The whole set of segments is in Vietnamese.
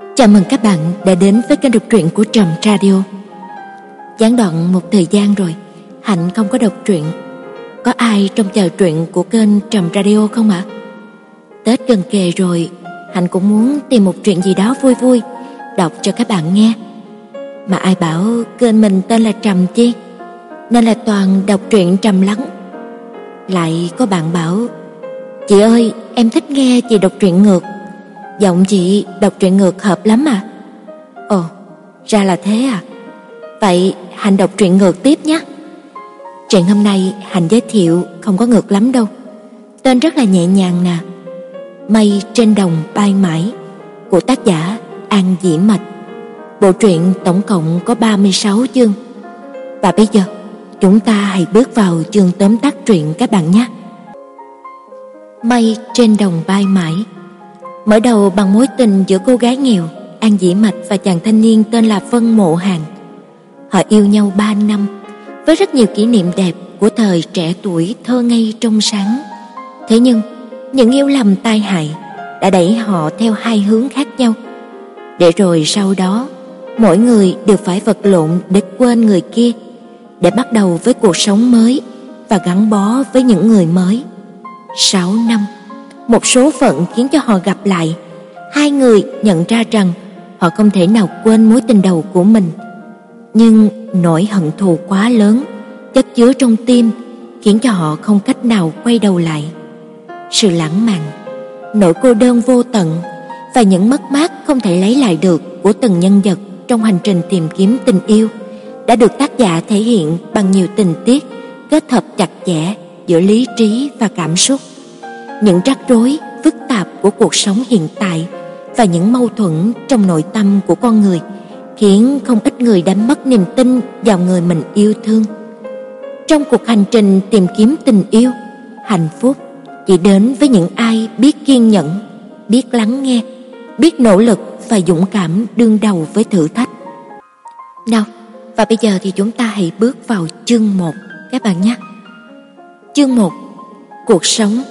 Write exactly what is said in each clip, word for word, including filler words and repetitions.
Chào mừng các bạn đã đến với kênh đọc truyện của Trầm Radio. Gián đoạn một thời gian rồi, Hạnh không có đọc truyện. Có ai trong chờ truyện của kênh Trầm Radio không ạ? À? Tết gần kề rồi, Hạnh cũng muốn tìm một truyện gì đó vui vui đọc cho các bạn nghe. Mà ai bảo kênh mình tên là Trầm chi, nên là toàn đọc truyện trầm lắng. Lại có bạn bảo: "Chị ơi, em thích nghe chị đọc truyện ngược. Giọng chị đọc truyện ngược hợp lắm à." Ồ, ra là thế à. Vậy Hạnh đọc truyện ngược tiếp nhé. Truyện hôm nay Hạnh giới thiệu không có ngược lắm đâu. Tên rất là nhẹ nhàng nè. Mây trên đồng bay mãi, của tác giả An Dĩ Mạch. Bộ truyện tổng cộng có ba mươi sáu chương. Và bây giờ chúng ta hãy bước vào chương tóm tắt truyện các bạn nhé. Mây trên đồng bay mãi. Mở đầu bằng mối tình giữa cô gái nghèo An Dĩ Mạch và chàng thanh niên tên là Vân Mộ Hàn. Họ yêu nhau ba năm với rất nhiều kỷ niệm đẹp của thời trẻ tuổi thơ ngây trong sáng. Thế nhưng những yêu lầm tai hại đã đẩy họ theo hai hướng khác nhau. Để rồi sau đó mỗi người đều phải vật lộn để quên người kia, để bắt đầu với cuộc sống mới và gắn bó với những người mới. Sáu năm, một số phận khiến cho họ gặp lại. Hai người nhận ra rằng họ không thể nào quên mối tình đầu của mình. Nhưng nỗi hận thù quá lớn chất chứa trong tim khiến cho họ không cách nào quay đầu lại. Sự lãng mạn, nỗi cô đơn vô tận và những mất mát không thể lấy lại được của từng nhân vật trong hành trình tìm kiếm tình yêu đã được tác giả thể hiện bằng nhiều tình tiết kết hợp chặt chẽ giữa lý trí và cảm xúc. Những rắc rối phức tạp của cuộc sống hiện tại và những mâu thuẫn trong nội tâm của con người khiến không ít người đánh mất niềm tin vào người mình yêu thương. Trong cuộc hành trình tìm kiếm tình yêu, hạnh phúc chỉ đến với những ai biết kiên nhẫn, biết lắng nghe, biết nỗ lực và dũng cảm đương đầu với thử thách. Nào, và bây giờ thì chúng ta hãy bước vào chương một các bạn nhé. Chương một: Cuộc sống.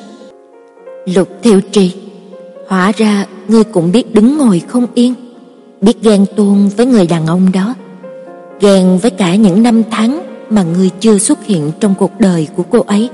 Lục Thiệu Trì, hóa ra ngươi cũng biết đứng ngồi không yên, biết ghen tuông với người đàn ông đó, ghen với cả những năm tháng mà ngươi chưa xuất hiện trong cuộc đời của cô ấy.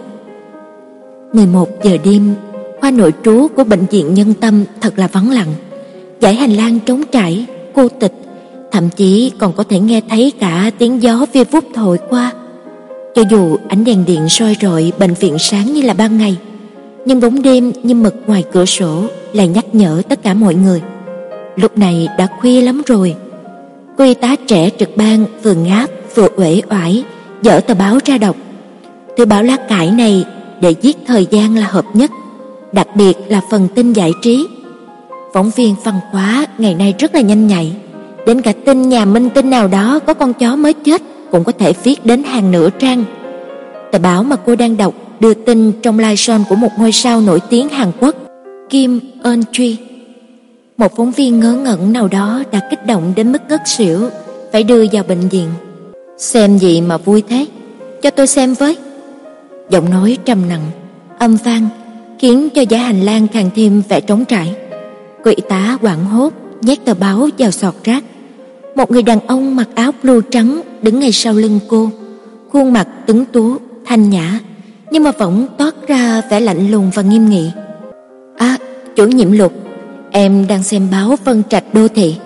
mười một giờ đêm, khoa nội trú của bệnh viện Nhân Tâm thật là vắng lặng. Dãy hành lang trống trải, cô tịch, thậm chí còn có thể nghe thấy cả tiếng gió vi vút thổi qua. Cho dù ánh đèn điện soi rọi bệnh viện sáng như là ban ngày, nhưng bóng đêm như mực ngoài cửa sổ lại nhắc nhở tất cả mọi người. Lúc này đã khuya lắm rồi. Cô y tá trẻ trực ban vừa ngáp vừa uể oải dở tờ báo ra đọc. Tờ báo lá cải này để giết thời gian là hợp nhất, đặc biệt là phần tin giải trí. Phóng viên văn hóa ngày nay rất là nhanh nhạy, đến cả tin nhà minh tinh nào đó có con chó mới chết cũng có thể viết đến hàng nửa trang. Tờ báo mà cô đang đọc đưa tin trong live show của một ngôi sao nổi tiếng Hàn Quốc, Kim Eun Ji. Một phóng viên ngớ ngẩn nào đó đã kích động đến mức ngất xỉu, phải đưa vào bệnh viện. Xem gì mà vui thế, cho tôi xem với. Giọng nói trầm nặng, âm vang khiến cho dãy hành lang càng thêm vẻ trống trải. Cô y tá hoảng hốt nhét tờ báo vào sọt rác. Một người đàn ông mặc áo blue trắng đứng ngay sau lưng cô, khuôn mặt tuấn tú, thanh nhã, nhưng mà vẫn toát ra vẻ lạnh lùng và nghiêm nghị. "À, chủ nhiệm Lục, em đang xem báo Vân Trạch Đô Thị.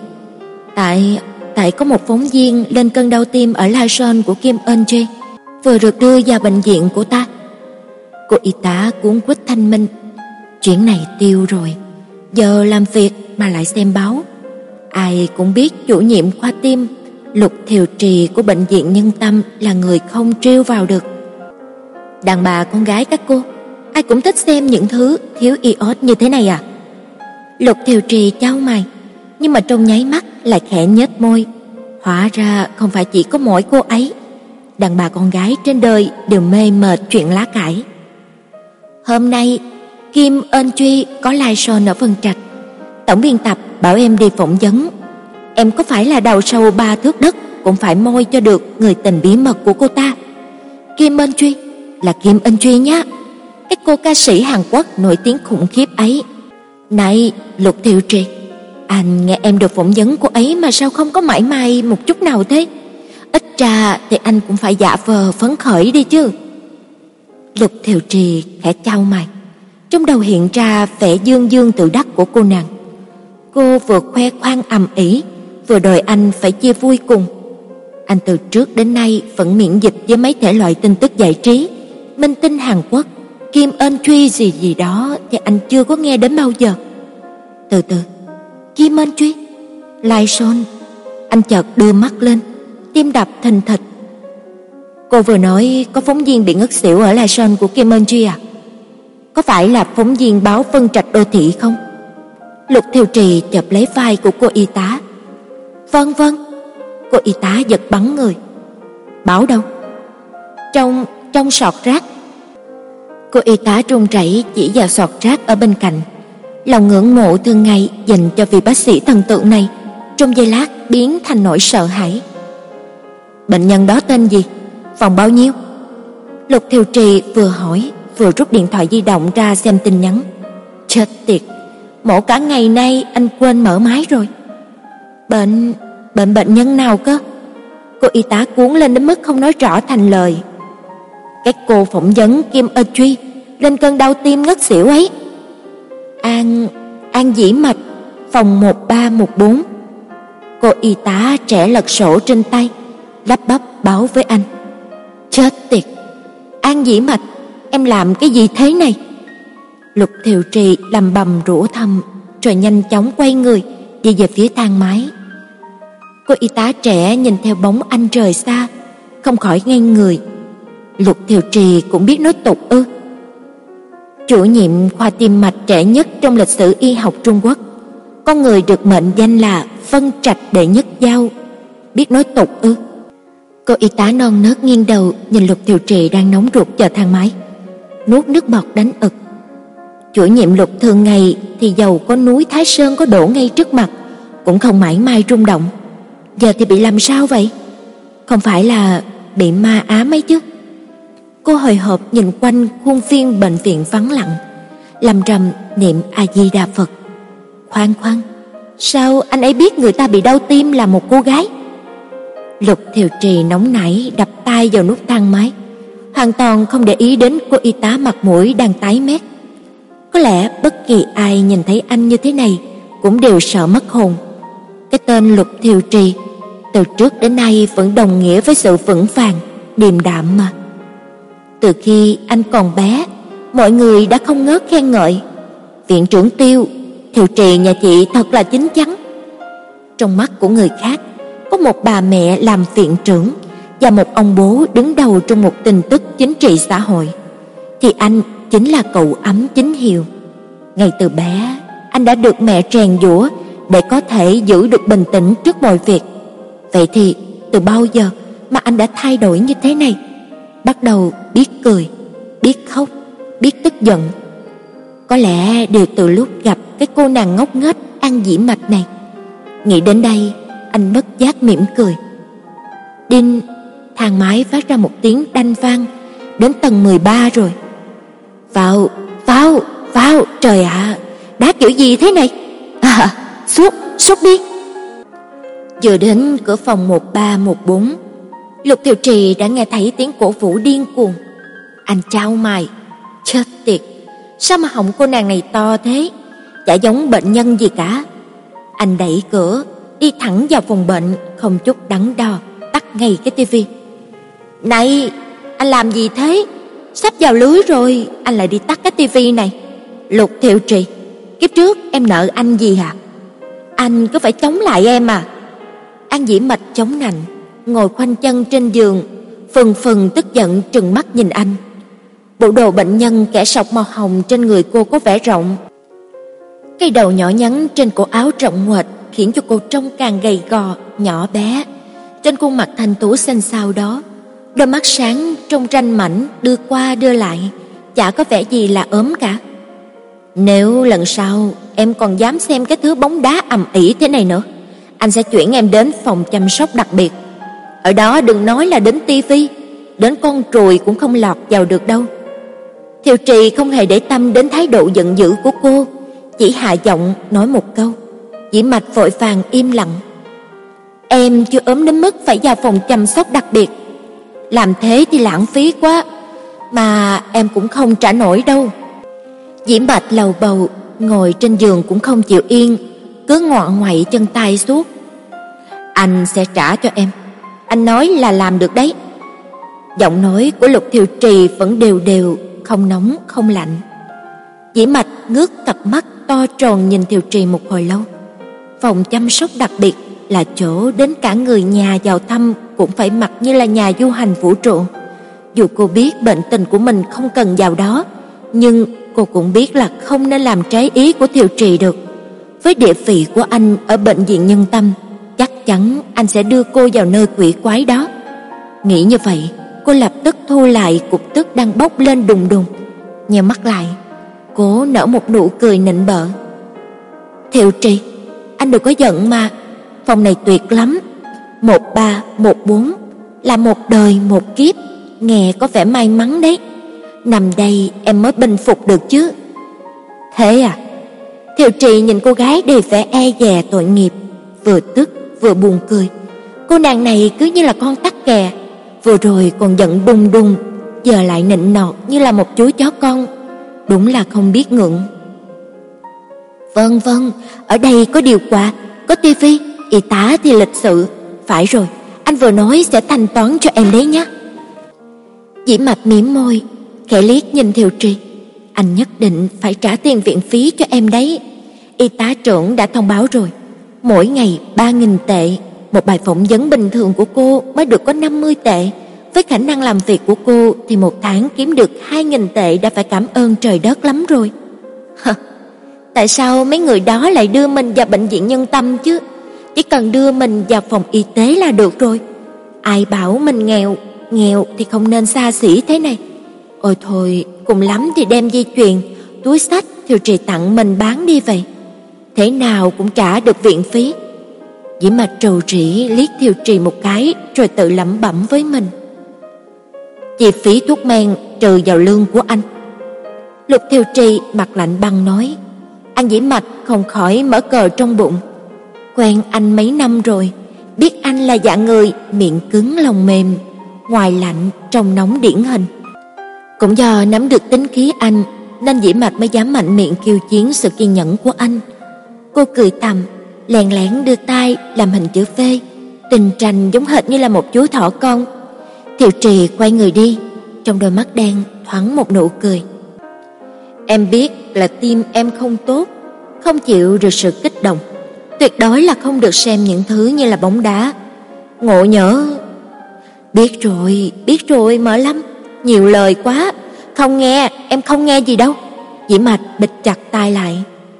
Tại tại có một phóng viên lên cơn đau tim ở live show của Kim Eun Ji, vừa được đưa vào bệnh viện của ta." Cô y tá cuống quýt thanh minh. Chuyện này tiêu rồi, giờ làm việc mà lại xem báo. Ai cũng biết chủ nhiệm khoa tim Lục Thiệu Trì của bệnh viện Nhân Tâm là người không trêu vào được. Đàn bà con gái các cô, ai cũng thích xem những thứ thiếu iốt như thế này à? Lục Thiệu Trì chau mày, nhưng mà trong nháy mắt lại khẽ nhếch môi. Hóa ra không phải chỉ có mỗi cô ấy, đàn bà con gái trên đời đều mê mệt chuyện lá cải. Hôm nay Kim Eun Ji có live show ở Vân Trạch. Tổng biên tập bảo em đi phỏng vấn. Em có phải là đầu sâu ba thước đất cũng phải môi cho được người tình bí mật của cô ta. Kim Eun Ji là Kim Eun Ji nhá, cái cô ca sĩ Hàn Quốc nổi tiếng khủng khiếp ấy. Này Lục Thiệu Trì, Anh nghe em được phỏng vấn cô ấy mà sao không có mảy may một chút nào thế? Ít ra thì anh cũng phải giả vờ phấn khởi đi chứ. Lục Thiều Trì khẽ chau mày, trong đầu hiện ra vẻ dương dương tự đắc của cô nàng. Cô vừa khoe khoang ầm ĩ, vừa đòi anh phải chia vui cùng. Anh từ trước đến nay vẫn miễn dịch với mấy thể loại tin tức giải trí, minh tinh Hàn Quốc, Kim Eun Truy gì gì đó thì anh chưa có nghe đến bao giờ. Từ từ, Kim Eun Truy, Lai Son. Anh chợt đưa mắt lên, tim đập thình thịch. Cô vừa nói có phóng viên bị ngất xỉu ở Lai Son của Kim Eun Truy à? Có phải là phóng viên báo Vân Trạch Đô Thị không? Lục Thiều Trì chộp lấy vai của cô y tá. Vâng vâng. Cô y tá giật bắn người. Báo đâu? Trong trong sọt rác. Cô y tá run rẩy chỉ vào sọt rác ở bên cạnh. Lòng ngưỡng mộ thường ngày dành cho vị bác sĩ thần tượng này trong giây lát biến thành nỗi sợ hãi. Bệnh nhân đó tên gì? Phòng bao nhiêu? Lục Thiều Trì vừa hỏi vừa rút điện thoại di động ra xem tin nhắn. Chết tiệt, mổ cả ngày nay anh quên mở máy rồi. Bệnh bệnh bệnh nhân nào cơ? Cô y tá cuống lên đến mức không nói rõ thành lời. Cái cô phỏng vấn Kim Eun Truy lên cơn đau tim ngất xỉu ấy. An An Dĩ Mạch, phòng một ba một bốn. Cô y tá trẻ lật sổ trên tay, lắp bắp báo với anh. Chết tiệt, An Dĩ Mạch, em làm cái gì thế này? Lục Thiều Trì lầm bầm rủa thầm, rồi nhanh chóng quay người đi về phía thang máy. Cô y tá trẻ nhìn theo bóng anh rời xa, không khỏi ngây người. Lục Thiều Trì cũng biết nói tục ư? Chủ nhiệm khoa tim mạch trẻ nhất trong lịch sử y học Trung Quốc, con người được mệnh danh là Vân Trạch đệ nhất giao, biết nói tục ư? Cô y tá non nớt nghiêng đầu nhìn Lục Thiều Trì đang nóng ruột chờ thang máy, nuốt nước bọt đánh ực. Chủ nhiệm Lục thường ngày thì dầu có núi Thái Sơn có đổ ngay trước mặt cũng không mảy may rung động. Giờ thì bị làm sao vậy? Không phải là bị ma ám ấy chứ? Cô hồi hộp nhìn quanh khuôn viên bệnh viện vắng lặng, lầm rầm niệm A Di Đà Phật. Khoan khoan, sao anh ấy biết người ta bị đau tim là một cô gái? Lục Thiều Trì nóng nảy đập tay vào nút thang máy, hoàn toàn không để ý đến cô y tá mặt mũi đang tái mét. Có lẽ bất kỳ ai nhìn thấy anh như thế này cũng đều sợ mất hồn. Cái tên Lục Thiều Trì từ trước đến nay vẫn đồng nghĩa với sự vững vàng, điềm đạm mà. Từ khi anh còn bé, mọi người đã không ngớt khen ngợi. Viện trưởng Tiêu, Thiều Trì nhà chị thật là chín chắn. Trong mắt của người khác, có một bà mẹ làm viện trưởng và một ông bố đứng đầu trong một tin tức chính trị xã hội, thì anh chính là cậu ấm chính hiệu. Ngay từ bé, anh đã được mẹ rèn giũa để có thể giữ được bình tĩnh trước mọi việc. Vậy thì từ bao giờ mà anh đã thay đổi như thế này? Bắt đầu biết cười, biết khóc, biết tức giận. Có lẽ đều từ lúc gặp cái cô nàng ngốc nghếch An Dĩ Mạch này. Nghĩ đến đây, anh bất giác mỉm cười. Đinh, thang máy phát ra một tiếng đanh vang, đến tầng mười ba rồi. Vào, vào, vào, trời ạ, à, đá kiểu gì thế này? À, xuống, xuống đi. Vừa đến cửa phòng một ba một bốn, Lục Thiều Trì đã nghe thấy tiếng cổ vũ điên cuồng. Anh chau mày, chết tiệt, sao mà họng cô nàng này to thế, chả giống bệnh nhân gì cả. Anh đẩy cửa, đi thẳng vào phòng bệnh, không chút đắn đo, tắt ngay cái tivi. Này, anh làm gì thế? Sắp vào lưới rồi, anh lại đi tắt cái tivi này. Lục Thiều Trì, kiếp trước em nợ anh gì hả? Anh cứ phải chống lại em à? An Dĩ Mạch chống nạnh, ngồi khoanh chân trên giường, phừng phừng tức giận trừng mắt nhìn anh. Bộ đồ bệnh nhân kẻ sọc màu hồng trên người cô có vẻ rộng. Cái đầu nhỏ nhắn trên cổ áo rộng ngoệt khiến cho cô trông càng gầy gò, nhỏ bé. Trên khuôn mặt thanh tú xanh xao đó, đôi mắt sáng trông ranh mảnh đưa qua đưa lại, chả có vẻ gì là ốm cả. Nếu lần sau em còn dám xem cái thứ bóng đá ầm ĩ thế này nữa, anh sẽ chuyển em đến phòng chăm sóc đặc biệt. Ở đó đừng nói là đến tivi, đến con ruồi cũng không lọt vào được đâu. Thiều Trì không hề để tâm đến thái độ giận dữ của cô, chỉ hạ giọng nói một câu. Dĩ Mạch vội vàng im lặng. Em chưa ốm đến mức phải vào phòng chăm sóc đặc biệt. Làm thế thì lãng phí quá, mà em cũng không trả nổi đâu. Dĩ Mạch lầu bầu, ngồi trên giường cũng không chịu yên, cứ ngoạ ngoại chân tay suốt. Anh sẽ trả cho em, anh nói là làm được đấy. Giọng nói của Lục Thiệu Trì vẫn đều đều, không nóng không lạnh. Dĩ Mạch ngước cặp mắt to tròn nhìn Thiệu Trì một hồi lâu. Phòng chăm sóc đặc biệt là chỗ đến cả người nhà vào thăm cũng phải mặc như là nhà du hành vũ trụ. Dù cô biết bệnh tình của mình không cần vào đó, nhưng cô cũng biết là không nên làm trái ý của Thiệu Trì được. Với địa vị của anh ở bệnh viện Nhân Tâm, chắc chắn anh sẽ đưa cô vào nơi quỷ quái đó. Nghĩ như vậy, cô lập tức thu lại cục tức đang bốc lên đùng đùng, nheo mắt lại, cố nở một nụ cười nịnh bợ. Thiệu Trì, anh đừng có giận mà, phòng này tuyệt lắm. Một ba, một bốn là một đời một kiếp, nghe có vẻ may mắn đấy. Nằm đây em mới bình phục được chứ. Thế à? Thiệu Trì nhìn cô gái đầy vẻ e dè tội nghiệp, vừa tức vừa buồn cười. Cô nàng này cứ như là con tắc kè, vừa rồi còn giận đùng đùng, giờ lại nịnh nọt như là một chú chó con, đúng là không biết ngượng. Vâng vâng, ở đây có điều hòa, có tivi, y tá thì lịch sự. Phải rồi, anh vừa nói sẽ thanh toán cho em đấy nhé. Dĩ Mạch mím môi, khẽ liếc nhìn Thiệu Trì. Anh nhất định phải trả tiền viện phí cho em đấy. Y tá trưởng đã thông báo rồi, mỗi ngày ba nghìn tệ. Một bài phỏng vấn bình thường của cô mới được có năm mươi tệ. Với khả năng làm việc của cô thì một tháng kiếm được hai nghìn tệ đã phải cảm ơn trời đất lắm rồi. Tại sao mấy người đó lại đưa mình vào bệnh viện Nhân Tâm chứ? Chỉ cần đưa mình vào phòng y tế là được rồi. Ai bảo mình nghèo, nghèo thì không nên xa xỉ thế này. Ôi thôi, cùng lắm thì đem dây chuyền, túi xách Thiệu Trì tặng mình bán đi vậy. Thế nào cũng trả được viện phí. Dĩ Mạch trầu trĩ liếc Thiệu Trì một cái rồi tự lẩm bẩm với mình. Chi phí thuốc men trừ vào lương của anh. Lục Thiệu Trì mặt lạnh băng nói. Anh Dĩ Mạch không khỏi mở cờ trong bụng. Quen anh mấy năm rồi, biết anh là dạng người miệng cứng lòng mềm, ngoài lạnh trong nóng điển hình. Cũng do nắm được tính khí anh nên Dĩ Mạch mới dám mạnh miệng khiêu chiến sự kiên nhẫn của anh. Cô cười thầm, lén lén đưa tay làm hình chữ V, tình tranh giống hệt như là một chú thỏ con. Thiệu Trì quay người đi, trong đôi mắt đen thoáng một nụ cười. Em biết là tim em không tốt, không chịu được sự kích động, tuyệt đối là không được xem những thứ như là bóng đá. Ngộ nhỡ. Biết rồi, biết rồi mở lắm, nhiều lời quá, không nghe, em không nghe gì đâu. Dĩ Mạch bịt chặt tai lại.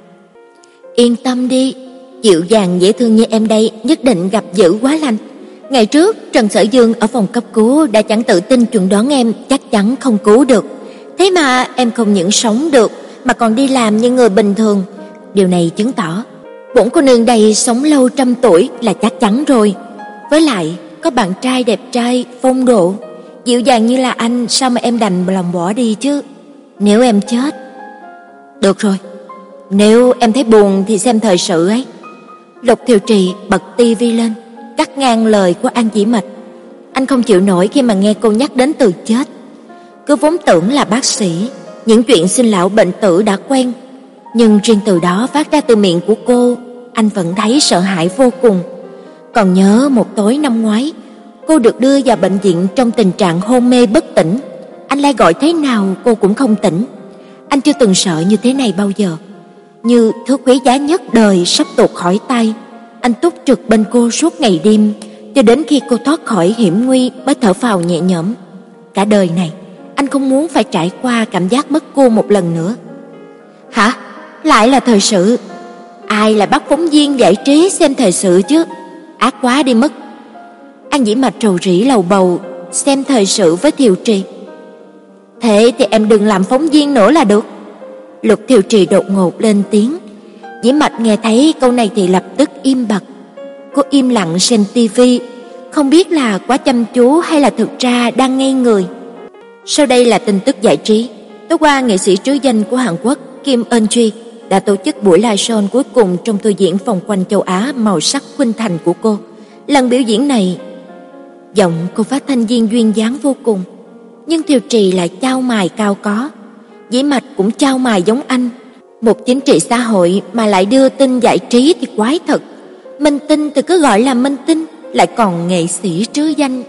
Yên tâm đi, dịu dàng dễ thương như em đây nhất định gặp dữ quá lành. Ngày trước Trần Sở Dương ở phòng cấp cứu đã chẳng tự tin chuẩn đoán em chắc chắn không cứu được. Thế mà em không những sống được mà còn đi làm như người bình thường. Điều này chứng tỏ bổn cô nương đây sống lâu trăm tuổi là chắc chắn rồi. Với lại có bạn trai đẹp trai, phong độ, dịu dàng như là anh, sao mà em đành lòng bỏ đi chứ? Nếu em chết. Được rồi, nếu em thấy buồn thì xem thời sự ấy. Lục Thiệu Trì bật tivi lên, cắt ngang lời của An Dĩ Mạch. Anh không chịu nổi khi mà nghe cô nhắc đến từ chết. Cứ vốn tưởng là bác sĩ, những chuyện sinh lão bệnh tử đã quen, nhưng riêng từ đó phát ra từ miệng của cô, anh vẫn thấy sợ hãi vô cùng. Còn nhớ một tối năm ngoái, cô được đưa vào bệnh viện trong tình trạng hôn mê bất tỉnh. Anh lại gọi thế nào cô cũng không tỉnh. Anh chưa từng sợ như thế này bao giờ. Như thứ quý giá nhất đời sắp tuột khỏi tay, anh túc trực bên cô suốt ngày đêm, cho đến khi cô thoát khỏi hiểm nguy mới thở phào nhẹ nhõm. Cả đời này, anh không muốn phải trải qua cảm giác mất cô một lần nữa. Hả? Lại là thời sự? Ai lại bắt phóng viên giải trí xem thời sự chứ? Ác quá đi mất. An Dĩ Mạch rầu rĩ lầu bầu, xem thời sự với Thiệu Trì. Thế thì em đừng làm phóng viên nữa là được. Lục Thiệu Trì đột ngột lên tiếng. Dĩ Mạch nghe thấy câu này thì lập tức im bặt. Cô im lặng xem tivi, không biết là quá chăm chú hay là thực ra đang ngây người. Sau đây là tin tức giải trí. Tối qua, nghệ sĩ trứ danh của Hàn Quốc Kim Eun Ji đã tổ chức buổi live show cuối cùng trong tour diễn vòng quanh châu Á màu sắc khuynh thành của cô. Lần biểu diễn này, giọng cô phát thanh viên duyên dáng vô cùng, nhưng Thiều Trì lại chau mày cao có, Dĩ Mạch cũng chau mày giống anh. Một chính trị xã hội mà lại đưa tin giải trí thì quái thật. Minh tinh thì cứ gọi là minh tinh, lại còn nghệ sĩ trứ danh.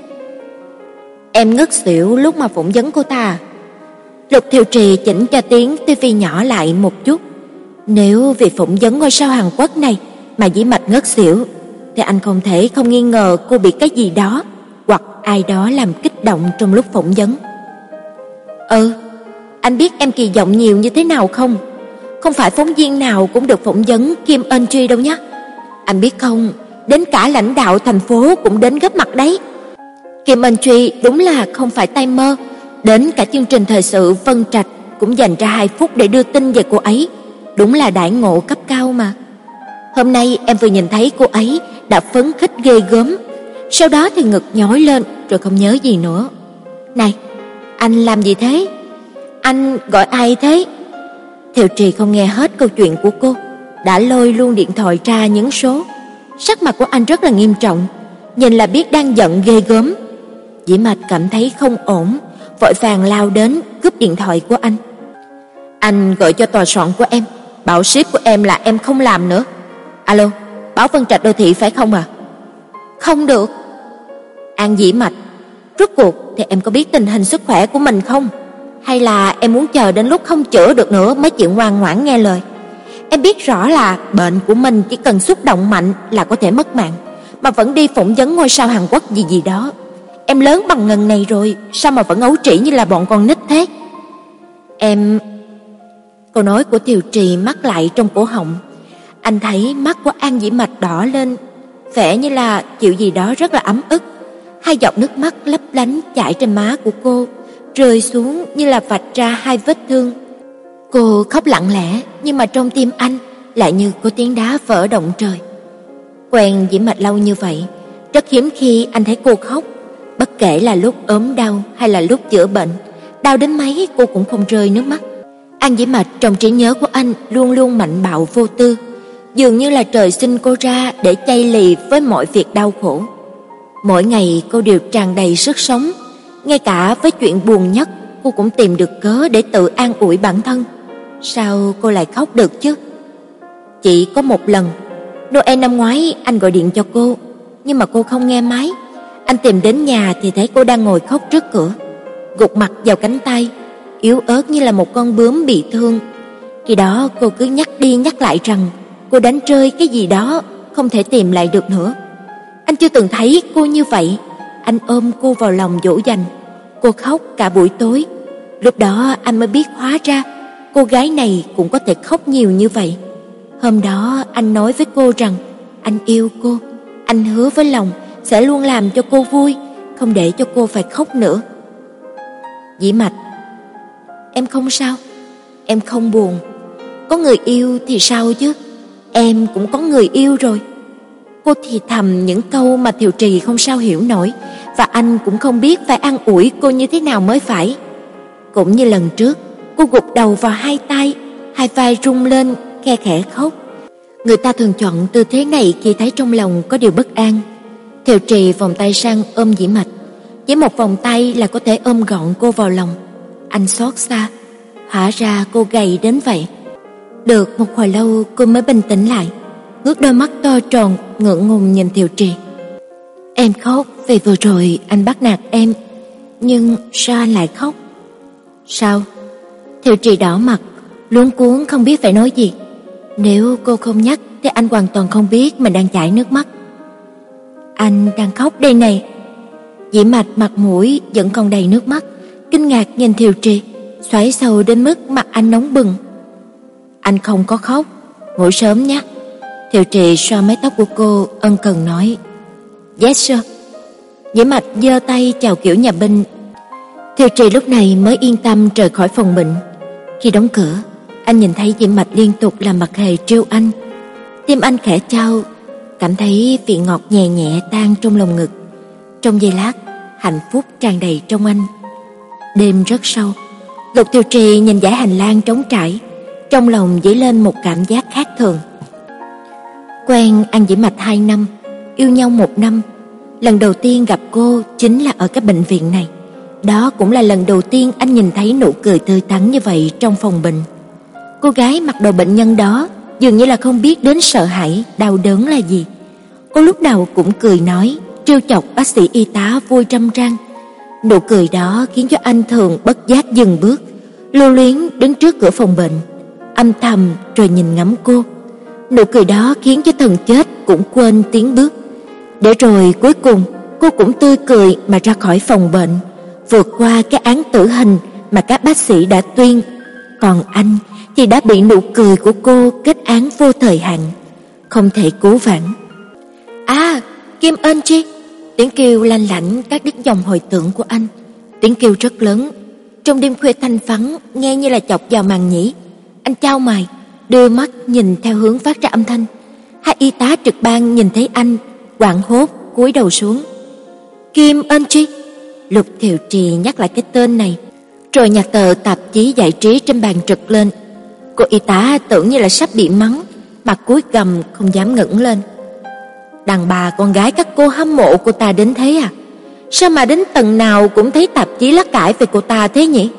Em ngất xỉu lúc mà phỏng vấn cô ta. Lục Thiều Trì chỉnh cho tiếng tivi nhỏ lại một chút. Nếu vì phỏng vấn ngôi sao Hàn Quốc này mà Dĩ Mạch ngất xỉu, thì anh không thể không nghi ngờ cô bị cái gì đó hoặc ai đó làm kích động trong lúc phỏng vấn. Ừ, anh biết em kỳ vọng nhiều như thế nào không? Không phải phóng viên nào cũng được phỏng vấn Kim Eun Tri đâu nhé. Anh biết không, đến cả lãnh đạo thành phố cũng đến góp mặt đấy. Kim Eun Tri đúng là không phải tay mơ, đến cả chương trình thời sự Vân Trạch cũng dành ra hai phút để đưa tin về cô ấy. Đúng là đãi ngộ cấp cao mà. Hôm nay em vừa nhìn thấy cô ấy đã phấn khích ghê gớm, sau đó thì ngực nhói lên rồi không nhớ gì nữa. Này, anh làm gì thế? Anh gọi ai thế? Thiều Trì không nghe hết câu chuyện của cô, đã lôi luôn điện thoại ra nhấn số. Sắc mặt của anh rất là nghiêm trọng, nhìn là biết đang giận ghê gớm. Dĩ Mạch cảm thấy không ổn, vội vàng lao đến cướp điện thoại của anh. Anh gọi cho tòa soạn của em, bảo ship của em là em không làm nữa. Alo, báo Vân Trạch đô thị phải không à? Không được. An Dĩ Mạch, rốt cuộc thì em có biết tình hình sức khỏe của mình không? Hay là em muốn chờ đến lúc không chữa được nữa mới chịu ngoan ngoãn nghe lời? Em biết rõ là bệnh của mình chỉ cần xúc động mạnh là có thể mất mạng, mà vẫn đi phỏng vấn ngôi sao Hàn Quốc gì gì đó. Em lớn bằng ngần này rồi, sao mà vẫn ấu trĩ như là bọn con nít thế? Em... Câu nói của Thiều Trì mắc lại trong cổ họng. Anh thấy mắt của An Dĩ Mạch đỏ lên, vẻ như là chịu gì đó rất là ấm ức. Hai giọt nước mắt lấp lánh chảy trên má của cô, rơi xuống như là vạch ra hai vết thương. Cô khóc lặng lẽ, nhưng mà trong tim anh lại như có tiếng đá vỡ động trời. Quen Dĩ Mạch lâu như vậy, rất hiếm khi anh thấy cô khóc. Bất kể là lúc ốm đau hay là lúc chữa bệnh, đau đến mấy cô cũng không rơi nước mắt. An Dĩ Mạch trong trí nhớ của anh luôn luôn mạnh bạo vô tư, dường như là trời sinh cô ra để chây lì với mọi việc đau khổ. Mỗi ngày cô đều tràn đầy sức sống, ngay cả với chuyện buồn nhất cô cũng tìm được cớ để tự an ủi bản thân. Sao cô lại khóc được chứ? Chỉ có một lần, Noel năm ngoái anh gọi điện cho cô, nhưng mà cô không nghe máy. Anh tìm đến nhà thì thấy cô đang ngồi khóc trước cửa, gục mặt vào cánh tay, yếu ớt như là một con bướm bị thương. Khi đó cô cứ nhắc đi nhắc lại rằng cô đánh rơi cái gì đó, không thể tìm lại được nữa. Anh chưa từng thấy cô như vậy. Anh ôm cô vào lòng dỗ dành. Cô khóc cả buổi tối. Lúc đó anh mới biết hóa ra cô gái này cũng có thể khóc nhiều như vậy. Hôm đó anh nói với cô rằng anh yêu cô. Anh hứa với lòng sẽ luôn làm cho cô vui, không để cho cô phải khóc nữa. Dĩ Mạch, em không sao. Em không buồn. Có người yêu thì sao chứ? Em cũng có người yêu rồi. Cô thì thầm những câu mà Thiều Trì không sao hiểu nổi, và anh cũng không biết phải an ủi cô như thế nào mới phải. Cũng như lần trước, cô gục đầu vào hai tay, hai vai rung lên, khe khẽ khóc. Người ta thường chọn tư thế này khi thấy trong lòng có điều bất an. Thiều Trì vòng tay sang ôm Dĩ Mạch, chỉ một vòng tay là có thể ôm gọn cô vào lòng. Anh xót xa, hóa ra cô gầy đến vậy. Được một hồi lâu cô mới bình tĩnh lại, ngước đôi mắt to tròn ngượng ngùng nhìn Thiều Trì. Em khóc vì vừa rồi anh bắt nạt em, nhưng sao anh lại khóc? Sao? Thiều Trì đỏ mặt, luống cuống không biết phải nói gì. Nếu cô không nhắc thì anh hoàn toàn không biết mình đang chảy nước mắt. Anh đang khóc đây này. Dĩ Mạch mặt mũi vẫn còn đầy nước mắt, kinh ngạc nhìn Thiều Trì, xoáy sầu đến mức mặt anh nóng bừng. Anh không có khóc, ngủ sớm nhé. Thiều Trì xoa mái tóc của cô, ân cần nói. Yes sir. Dĩ Mạch giơ tay chào kiểu nhà binh. Thiều Trì lúc này mới yên tâm rời khỏi phòng bệnh. Khi đóng cửa, anh nhìn thấy Dĩ Mạch liên tục làm mặt hề trêu anh. Tim anh khẽ chao, cảm thấy vị ngọt nhẹ nhẹ tan trong lòng ngực. Trong giây lát, hạnh phúc tràn đầy trong anh. Đêm rất sâu, Lục Thiều Trì nhìn dãy hành lang trống trải. trong lòng dấy lên một cảm giác khác thường. Quen An Dĩ Mạch hai năm, yêu nhau một năm, lần đầu tiên gặp cô chính là ở cái bệnh viện này. Đó cũng là lần đầu tiên anh nhìn thấy nụ cười tươi tắn như vậy trong phòng bệnh. Cô gái mặc đồ bệnh nhân đó dường như là không biết đến sợ hãi, đau đớn là gì. Cô lúc nào cũng cười nói, trêu chọc bác sĩ y tá vui trăm trăng. Nụ cười đó khiến cho anh thường bất giác dừng bước, lưu luyến đứng trước cửa phòng bệnh, âm thầm rồi nhìn ngắm cô. Nụ cười đó khiến cho thần chết cũng quên tiến bước. Để rồi cuối cùng cô cũng tươi cười mà ra khỏi phòng bệnh, vượt qua cái án tử hình mà các bác sĩ đã tuyên. Còn anh thì đã bị nụ cười của cô kết án vô thời hạn, không thể cứu vãn. À, Kim Ân Chi! Tiếng kêu lanh lảnh cắt đứt dòng hồi tưởng của anh. Tiếng kêu rất lớn, trong đêm khuya thanh vắng, nghe như là chọc vào màng nhĩ. Anh chau mày, đưa mắt nhìn theo hướng phát ra âm thanh. Hai y tá trực ban nhìn thấy anh, hoảng hốt cúi đầu xuống. Kim Ân Chi! Lục Thiệu Trì nhắc lại cái tên này, rồi nhặt tờ tạp chí giải trí trên bàn trực lên. Cô y tá tưởng như là sắp bị mắng, mặt cúi gằm không dám ngẩng lên. Đàn bà con gái các cô hâm mộ cô ta đến thế à? Sao mà đến tầng nào cũng thấy tạp chí lá cải về cô ta thế nhỉ?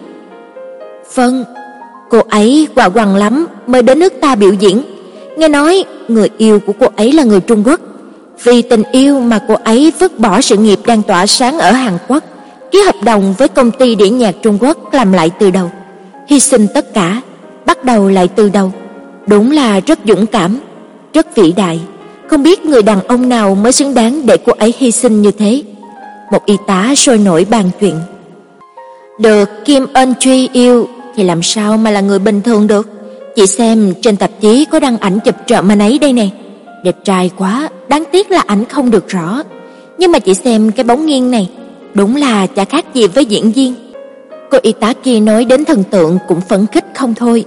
Vâng, cô ấy quạ quằn lắm mới đến nước ta biểu diễn. Nghe nói người yêu của cô ấy là người Trung Quốc. Vì tình yêu mà cô ấy vứt bỏ sự nghiệp đang tỏa sáng ở Hàn Quốc, ký hợp đồng với công ty đĩa nhạc Trung Quốc làm lại từ đầu, hy sinh tất cả, bắt đầu lại từ đầu. Đúng là rất dũng cảm, rất vĩ đại. Không biết người đàn ông nào mới xứng đáng để cô ấy hy sinh như thế. Một y tá sôi nổi bàn chuyện. Được Kim Ân Truy yêu thì làm sao mà là người bình thường được? Chị xem trên tạp chí có đăng ảnh chụp trộm anh ấy đây nè. Đẹp trai quá, đáng tiếc là ảnh không được rõ. Nhưng mà chị xem cái bóng nghiêng này, đúng là chả khác gì với diễn viên. Cô y tá kia nói đến thần tượng cũng phấn khích không thôi.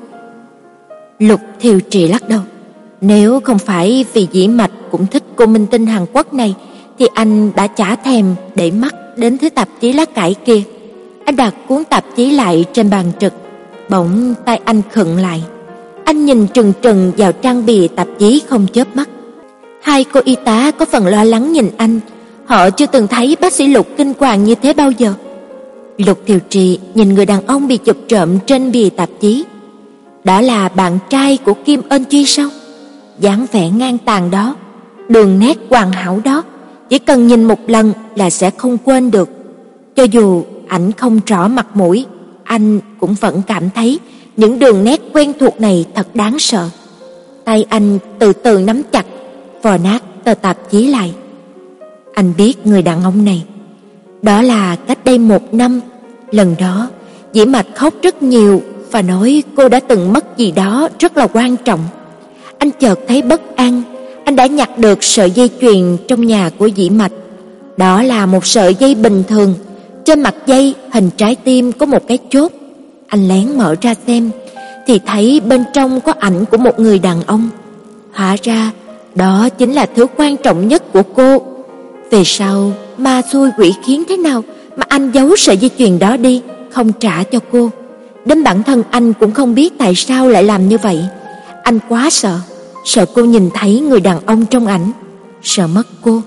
Lục Thiệu Trì lắc đầu. Nếu không phải vì Dĩ Mạch cũng thích cô minh tinh Hàn Quốc này, thì anh đã chả thèm để mắt đến thứ tạp chí lá cải kia. Anh đặt cuốn tạp chí lại trên bàn trực, bỗng tay anh khựng lại. Anh nhìn trừng trừng vào trang bìa tạp chí không chớp mắt. Hai cô y tá có phần lo lắng nhìn anh, họ chưa từng thấy bác sĩ Lục kinh hoàng như thế bao giờ. Lục Thiệu Trì nhìn người đàn ông bị chụp trộm trên bìa tạp chí. Đó là bạn trai của Kim Ân Chi sao? Dáng vẻ ngang tàn đó, đường nét hoàn hảo đó, chỉ cần nhìn một lần là sẽ không quên được. Cho dù ảnh không rõ mặt mũi, anh cũng vẫn cảm thấy những đường nét quen thuộc này thật đáng sợ. Tay anh từ từ nắm chặt, vò nát tờ tạp chí lại. Anh biết người đàn ông này. Đó là cách đây một năm, lần đó Dĩ Mạch khóc rất nhiều và nói cô đã từng mất gì đó rất là quan trọng. Anh chợt thấy bất an. Anh đã nhặt được sợi dây chuyền trong nhà của Dĩ Mạch. Đó là một sợi dây bình thường, trên mặt dây hình trái tim có một cái chốt. Anh lén mở ra xem thì thấy bên trong có ảnh của một người đàn ông. Hóa ra đó chính là thứ quan trọng nhất của cô. Về sau ma xui quỷ khiến thế nào mà anh giấu sợi dây chuyền đó đi, không trả cho cô. Đến bản thân anh cũng không biết tại sao lại làm như vậy. Anh quá sợ, sợ cô nhìn thấy người đàn ông trong ảnh, sợ mất cô.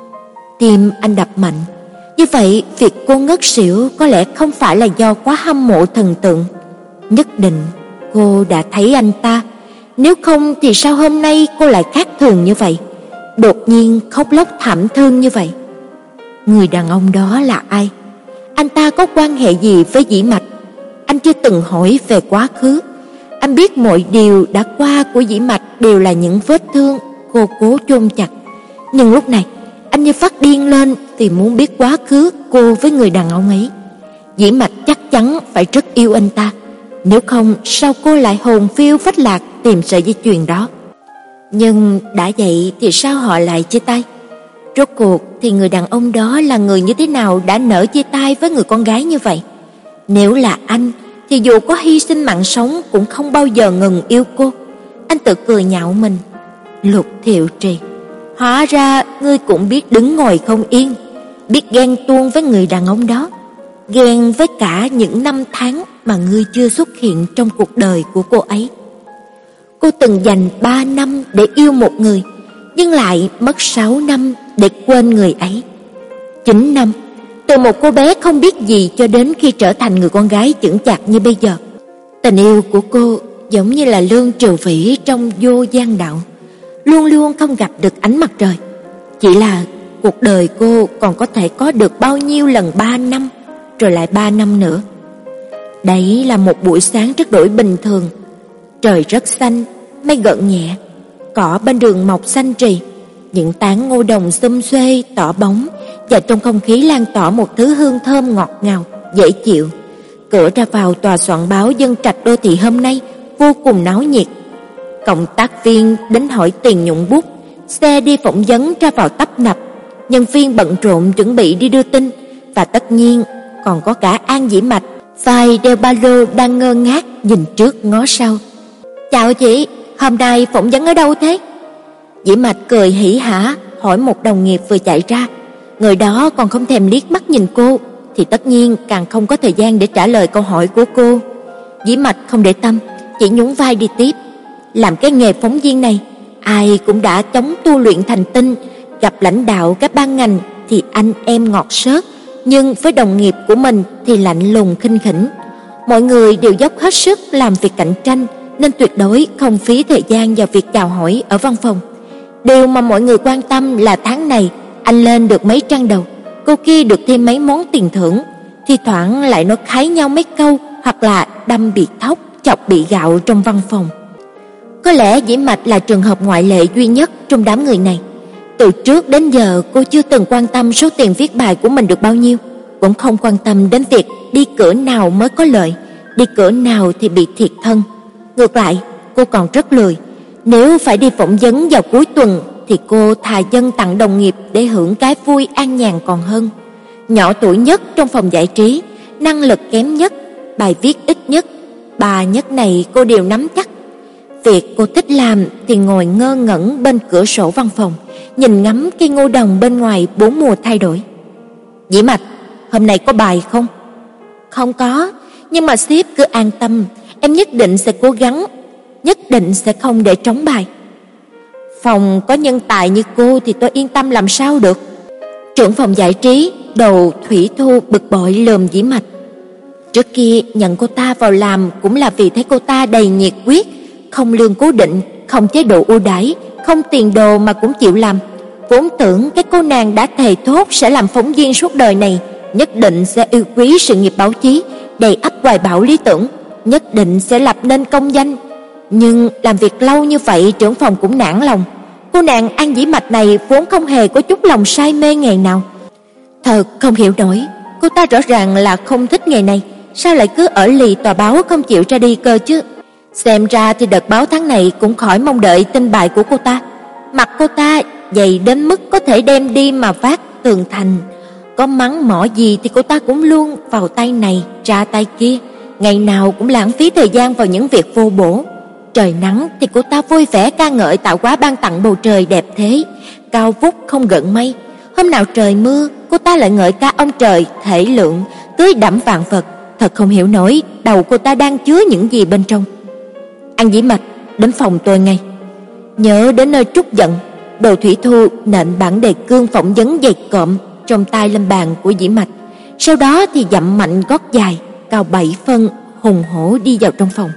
Tim anh đập mạnh. Như vậy việc cô ngất xỉu có lẽ không phải là do quá hâm mộ thần tượng. Nhất định cô đã thấy anh ta. Nếu không thì sao hôm nay cô lại khác thường như vậy, đột nhiên khóc lóc thảm thương như vậy? Người đàn ông đó là ai? Anh ta có quan hệ gì với Dĩ Mạch? Anh chưa từng hỏi về quá khứ. Anh biết mọi điều đã qua của Dĩ Mạch đều là những vết thương cô cố chôn chặt. Nhưng lúc này anh như phát điên lên vì muốn biết quá khứ cô với người đàn ông ấy. Dĩ Mạch chắc chắn phải rất yêu anh ta, nếu không sao cô lại hồn phiêu phách lạc tìm sợi dây chuyền đó. Nhưng đã vậy thì sao họ lại chia tay? Rốt cuộc thì người đàn ông đó là người như thế nào đã nỡ chia tay với người con gái như vậy? Nếu là anh thì dù có hy sinh mạng sống cũng không bao giờ ngừng yêu cô. Anh tự cười nhạo mình. Lục Thiệu Trì, hóa ra ngươi cũng biết đứng ngồi không yên, biết ghen tuông với người đàn ông đó, ghen với cả những năm tháng mà ngươi chưa xuất hiện trong cuộc đời của cô ấy. Cô từng dành ba năm để yêu một người, nhưng lại mất sáu năm để quên người ấy. Chín năm, từ một cô bé không biết gì cho đến khi trở thành người con gái chững chạc như bây giờ. Tình yêu của cô giống như là lương triều vĩ trong Vô Gian Đạo, luôn luôn không gặp được ánh mặt trời. Chỉ là cuộc đời cô còn có thể có được bao nhiêu lần ba năm, rồi lại ba năm nữa. Đấy là một buổi sáng rất đổi bình thường. Trời rất xanh, mây gợn nhẹ, cỏ bên đường mọc xanh trì, những tán ngô đồng xum xuê tỏ bóng, và trong không khí lan tỏa một thứ hương thơm ngọt ngào, dễ chịu. Cửa ra vào tòa soạn báo Dân Trạch Đô Thị hôm nay vô cùng náo nhiệt. Cộng tác viên đến hỏi tiền nhuận bút, xe đi phỏng vấn ra vào tấp nập, nhân viên bận rộn chuẩn bị đi đưa tin, và tất nhiên còn có cả An Dĩ Mạch, vai đeo ba lô đang ngơ ngác nhìn trước ngó sau. "Chào chị, hôm nay phỏng vấn ở đâu thế?" Dĩ Mạch cười hỉ hả hỏi một đồng nghiệp vừa chạy ra. Người đó còn không thèm liếc mắt nhìn cô, thì tất nhiên càng không có thời gian để trả lời câu hỏi của cô. Dĩ Mạch không để tâm, chỉ nhún vai đi tiếp. Làm cái nghề phóng viên này, ai cũng đã chống tu luyện thành tinh, gặp lãnh đạo các ban ngành thì anh em ngọt xớt, nhưng với đồng nghiệp của mình thì lạnh lùng khinh khỉnh. Mọi người đều dốc hết sức làm việc cạnh tranh, nên tuyệt đối không phí thời gian vào việc chào hỏi ở văn phòng. Điều mà mọi người quan tâm là tháng này anh lên được mấy trang đầu, cô kia được thêm mấy món tiền thưởng, thi thoảng lại nói khái nhau mấy câu, hoặc là đâm bị thóc, chọc bị gạo trong văn phòng. Có lẽ Dĩ Mạch là trường hợp ngoại lệ duy nhất trong đám người này. Từ trước đến giờ cô chưa từng quan tâm số tiền viết bài của mình được bao nhiêu, cũng không quan tâm đến việc đi cửa nào mới có lợi, đi cửa nào thì bị thiệt thân. Ngược lại, cô còn rất lười. Nếu phải đi phỏng vấn vào cuối tuần thì cô thà dâng tặng đồng nghiệp để hưởng cái vui an nhàn còn hơn. Nhỏ tuổi nhất trong phòng giải trí, năng lực kém nhất, bài viết ít nhất, ba nhất này cô đều nắm chắc. Việc cô thích làm thì ngồi ngơ ngẩn bên cửa sổ văn phòng, nhìn ngắm cây ngô đồng bên ngoài bốn mùa thay đổi. "Dĩ Mạch, hôm nay có bài không?" "Không có, nhưng mà sếp cứ an tâm, em nhất định sẽ cố gắng, nhất định sẽ không để trống bài." "Phòng có nhân tài như cô thì tôi yên tâm làm sao được." Trưởng phòng giải trí Đầu Thủy Thu bực bội lườm Dĩ Mạch. Trước kia nhận cô ta vào làm cũng là vì thấy cô ta đầy nhiệt huyết, không lương cố định, không chế độ ưu đãi, không tiền đồ mà cũng chịu làm. Vốn tưởng cái cô nàng đã thề thốt sẽ làm phóng viên suốt đời này, nhất định sẽ yêu quý sự nghiệp báo chí, đầy ắp hoài bão lý tưởng, nhất định sẽ lập nên công danh. Nhưng làm việc lâu như vậy, trưởng phòng cũng nản lòng. Cô nàng An Dĩ Mạch này vốn không hề có chút lòng say mê nghề nào. Thật không hiểu nổi, cô ta rõ ràng là không thích nghề này, sao lại cứ ở lì tòa báo không chịu ra đi cơ chứ? Xem ra thì đợt báo tháng này cũng khỏi mong đợi tin bài của cô ta. Mặt cô ta dày đến mức có thể đem đi mà vác tường thành. Có mắng mỏ gì thì cô ta cũng luôn vào tay này ra tay kia, ngày nào cũng lãng phí thời gian vào những việc vô bổ. Trời nắng thì cô ta vui vẻ ca ngợi tạo hóa ban tặng bầu trời đẹp thế, cao vút không gợn mây. Hôm nào trời mưa, cô ta lại ngợi ca ông trời thể lượng, tưới đẫm vạn vật. Thật không hiểu nổi đầu cô ta đang chứa những gì bên trong. An Dĩ Mạch, đến phòng tôi ngay. Nhớ đến nơi trút giận, Đồ Thủy Thu nện bản đề cương phỏng vấn dày cộm trong tay lên bàn của Dĩ Mạch. Sau đó thì dậm mạnh gót dài, cao bảy phân, hùng hổ đi vào trong phòng.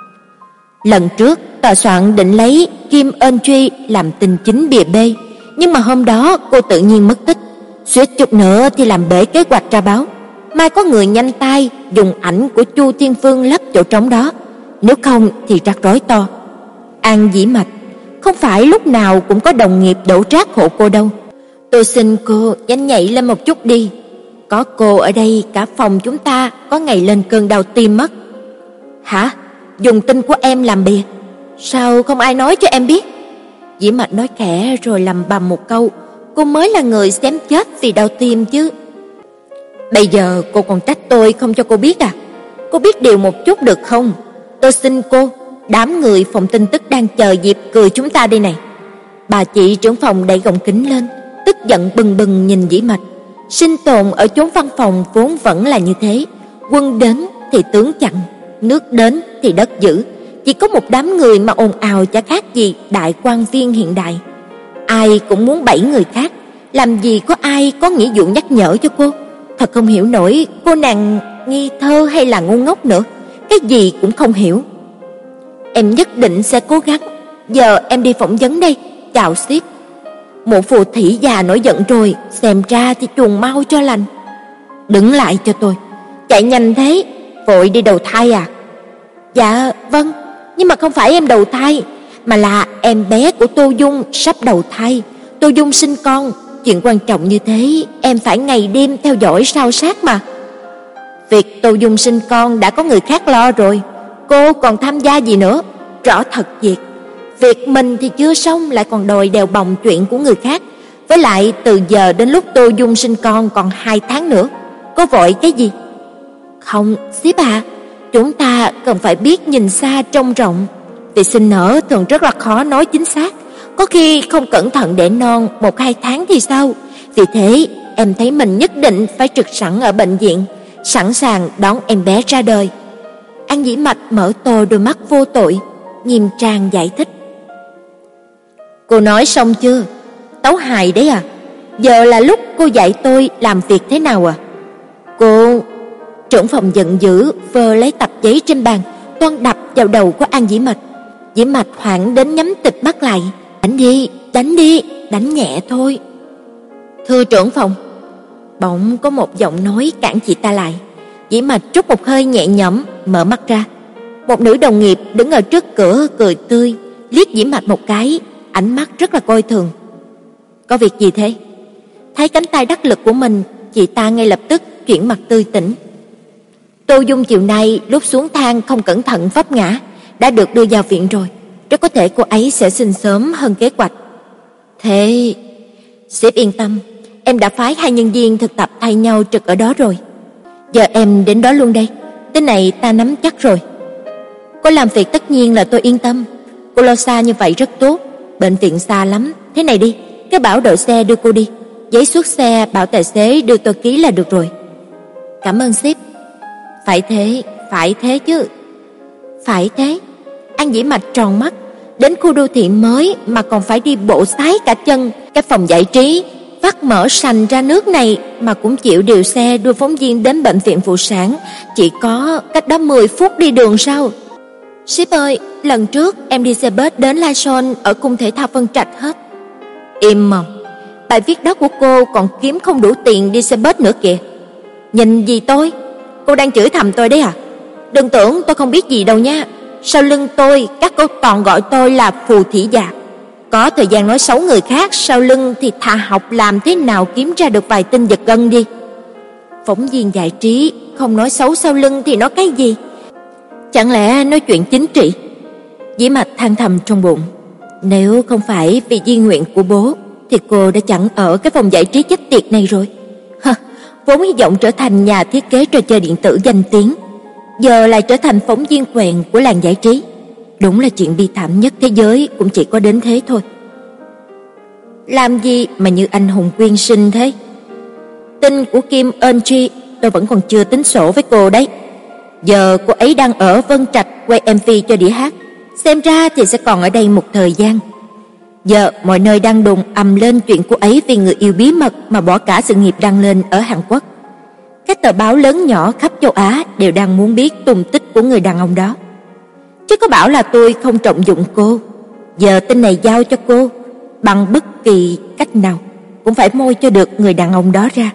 Lần trước, tòa soạn định lấy Kim Ân Truy làm tình chính bìa B, nhưng mà hôm đó cô tự nhiên mất tích, suýt chút nữa thì làm bể kế hoạch ra báo. Mai có người nhanh tay dùng ảnh của Chu Thiên Phương lấp chỗ trống đó, nếu không thì rắc rối to. An Dĩ Mạch, không phải lúc nào cũng có đồng nghiệp đổ rác hộ cô đâu. Tôi xin cô nhanh nhảy lên một chút đi. Có cô ở đây cả phòng chúng ta có ngày lên cơn đau tim mất. Hả? Dùng tin của em làm bìa? Sao không ai nói cho em biết? Dĩ Mạch nói khẽ rồi lầm bầm một câu. Cô mới là người xém chết vì đau tim chứ. Bây giờ cô còn trách tôi không cho cô biết à? Cô biết điều một chút được không? Tôi xin cô, đám người phòng tin tức đang chờ dịp cười chúng ta đây này. Bà chị trưởng phòng đẩy gọng kính lên, tức giận bừng bừng nhìn Dĩ Mạch. Sinh tồn ở chốn văn phòng vốn vẫn là như thế, quân đến thì tướng chặn, nước đến thì đất giữ, chỉ có một đám người mà ồn ào chả khác gì đại quan viên hiện đại. Ai cũng muốn bẫy người khác, làm gì có ai có nghĩa vụ nhắc nhở cho cô. Thật không hiểu nổi cô nàng nghi thơ hay là ngu ngốc nữa, cái gì cũng không hiểu. Em nhất định sẽ cố gắng. Giờ em đi phỏng vấn đây, chào sếp. Mụ phù thủy già nổi giận rồi, xem ra thì chuồn mau cho lành. Đứng lại cho tôi, chạy nhanh thế, vội đi đầu thai à? Dạ vâng, nhưng mà không phải em đầu thai, mà là em bé của Tô Dung sắp đầu thai. Tô Dung sinh con, chuyện quan trọng như thế em phải ngày đêm theo dõi sao sát mà. Việc Tô Dung sinh con đã có người khác lo rồi, cô còn tham gia gì nữa? Rõ thật việc. Việc mình thì chưa xong lại còn đòi đèo bòng chuyện của người khác. Với lại từ giờ đến lúc Tô Dung sinh con còn hai tháng nữa, cô vội cái gì? Không, sếp à, chúng ta cần phải biết nhìn xa trông rộng. Việc sinh nở thường rất là khó nói chính xác, có khi không cẩn thận đẻ non một hai tháng thì sao? Vì thế em thấy mình nhất định phải trực sẵn ở bệnh viện, sẵn sàng đón em bé ra đời. An Dĩ Mạch mở to đôi mắt vô tội, nghiêm trang giải thích. Cô nói xong chưa? Tấu hài đấy à? Giờ là lúc cô dạy tôi làm việc thế nào à? Cô... Trưởng phòng giận dữ vơ lấy tập giấy trên bàn, toan đập vào đầu của An Dĩ Mạch. Dĩ Mạch hoảng đến nhắm tịt mắt lại. Đánh đi, đánh đi, đánh nhẹ thôi. Thưa trưởng phòng. Bỗng có một giọng nói cản chị ta lại. Dĩ Mạch trút một hơi nhẹ nhõm, mở mắt ra. Một nữ đồng nghiệp đứng ở trước cửa cười tươi, liếc Dĩ Mạch một cái, ánh mắt rất là coi thường. Có việc gì thế? Thấy cánh tay đắc lực của mình, chị ta ngay lập tức chuyển mặt tươi tỉnh. Tô Dung chiều nay lúc xuống thang không cẩn thận vấp ngã, đã được đưa vào viện rồi, rất có thể cô ấy sẽ sinh sớm hơn kế hoạch. Thế sếp yên tâm, em đã phái hai nhân viên thực tập thay nhau trực ở đó rồi. Giờ em đến đó luôn đây, tin này ta nắm chắc rồi. Cô làm việc tất nhiên là tôi yên tâm. Cô lo xa như vậy rất tốt, bệnh viện xa lắm. Thế này đi, cứ bảo đội xe đưa cô đi, giấy xuất xe bảo tài xế đưa tôi ký là được rồi. Cảm ơn sếp. Phải thế, phải thế chứ. Phải thế. An Dĩ Mạch tròn mắt, đến khu đô thị mới mà còn phải đi bộ sái cả chân. Cái phòng giải trí vắt mở sành ra nước này mà cũng chịu điều xe đưa phóng viên đến bệnh viện phụ sản, chỉ có cách đó mười phút đi đường sao? Sếp ơi, lần trước em đi xe bus đến La Son ở cung thể thao Vân Trạch hết. Im mồm, bài viết đó của cô còn kiếm không đủ tiền đi xe bus nữa kìa. Nhìn gì tôi? Cô đang chửi thầm tôi đấy à? Đừng tưởng tôi không biết gì đâu nha. Sau lưng tôi, các cô toàn gọi tôi là phù thủy già. Có thời gian nói xấu người khác sau lưng thì thà học làm thế nào kiếm ra được vài tin giật gân đi. Phóng viên giải trí không nói xấu sau lưng thì nói cái gì? Chẳng lẽ nói chuyện chính trị? Dĩ Mạch than thầm trong bụng. Nếu không phải vì di nguyện của bố thì cô đã chẳng ở cái phòng giải trí chết tiệt này rồi. Hơ, vốn hy vọng trở thành nhà thiết kế trò chơi điện tử danh tiếng, giờ lại trở thành phóng viên quèn của làng giải trí. Đúng là chuyện bi thảm nhất thế giới cũng chỉ có đến thế thôi. Làm gì mà như anh hùng quyên sinh thế? Tin của Kim Eun-ji tôi vẫn còn chưa tính sổ với cô đấy. Giờ cô ấy đang ở Vân Trạch quay em vê cho đĩa hát, xem ra thì sẽ còn ở đây một thời gian. Giờ mọi nơi đang đồn ầm lên chuyện cô ấy vì người yêu bí mật mà bỏ cả sự nghiệp đăng lên ở Hàn Quốc. Các tờ báo lớn nhỏ khắp châu Á đều đang muốn biết tung tích của người đàn ông đó. Chứ có bảo là tôi không trọng dụng cô. Giờ tin này giao cho cô, bằng bất kỳ cách nào cũng phải moi cho được người đàn ông đó ra.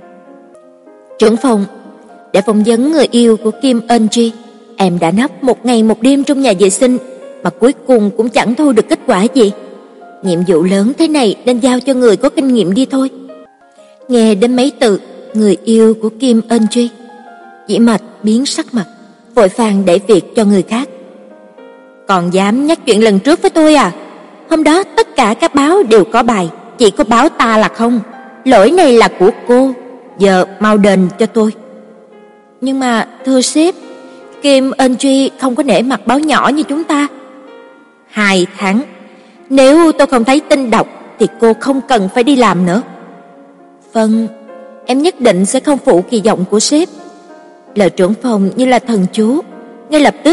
Trưởng phòng, để phỏng vấn người yêu của Kim Eun-ji, em đã nấp một ngày một đêm trong nhà vệ sinh mà cuối cùng cũng chẳng thu được kết quả gì. Nhiệm vụ lớn thế này nên giao cho người có kinh nghiệm đi thôi. Nghe đến mấy từ người yêu của Kim Eun-ji, Dĩ Mạch biến sắc mặt, vội vàng để việc cho người khác. Còn dám nhắc chuyện lần trước với tôi à? Hôm đó tất cả các báo đều có bài, chỉ có báo ta là không. Lỗi này là của cô, giờ mau đền cho tôi. Nhưng mà thưa sếp, Kim Eun-ji không có nể mặt báo nhỏ như chúng ta. Hai tháng, nếu tôi không thấy tin đọc thì cô không cần phải đi làm nữa. Vâng, em nhất định sẽ không phụ kỳ vọng của sếp. Lời trưởng phòng như là thần chú, ngay lập tức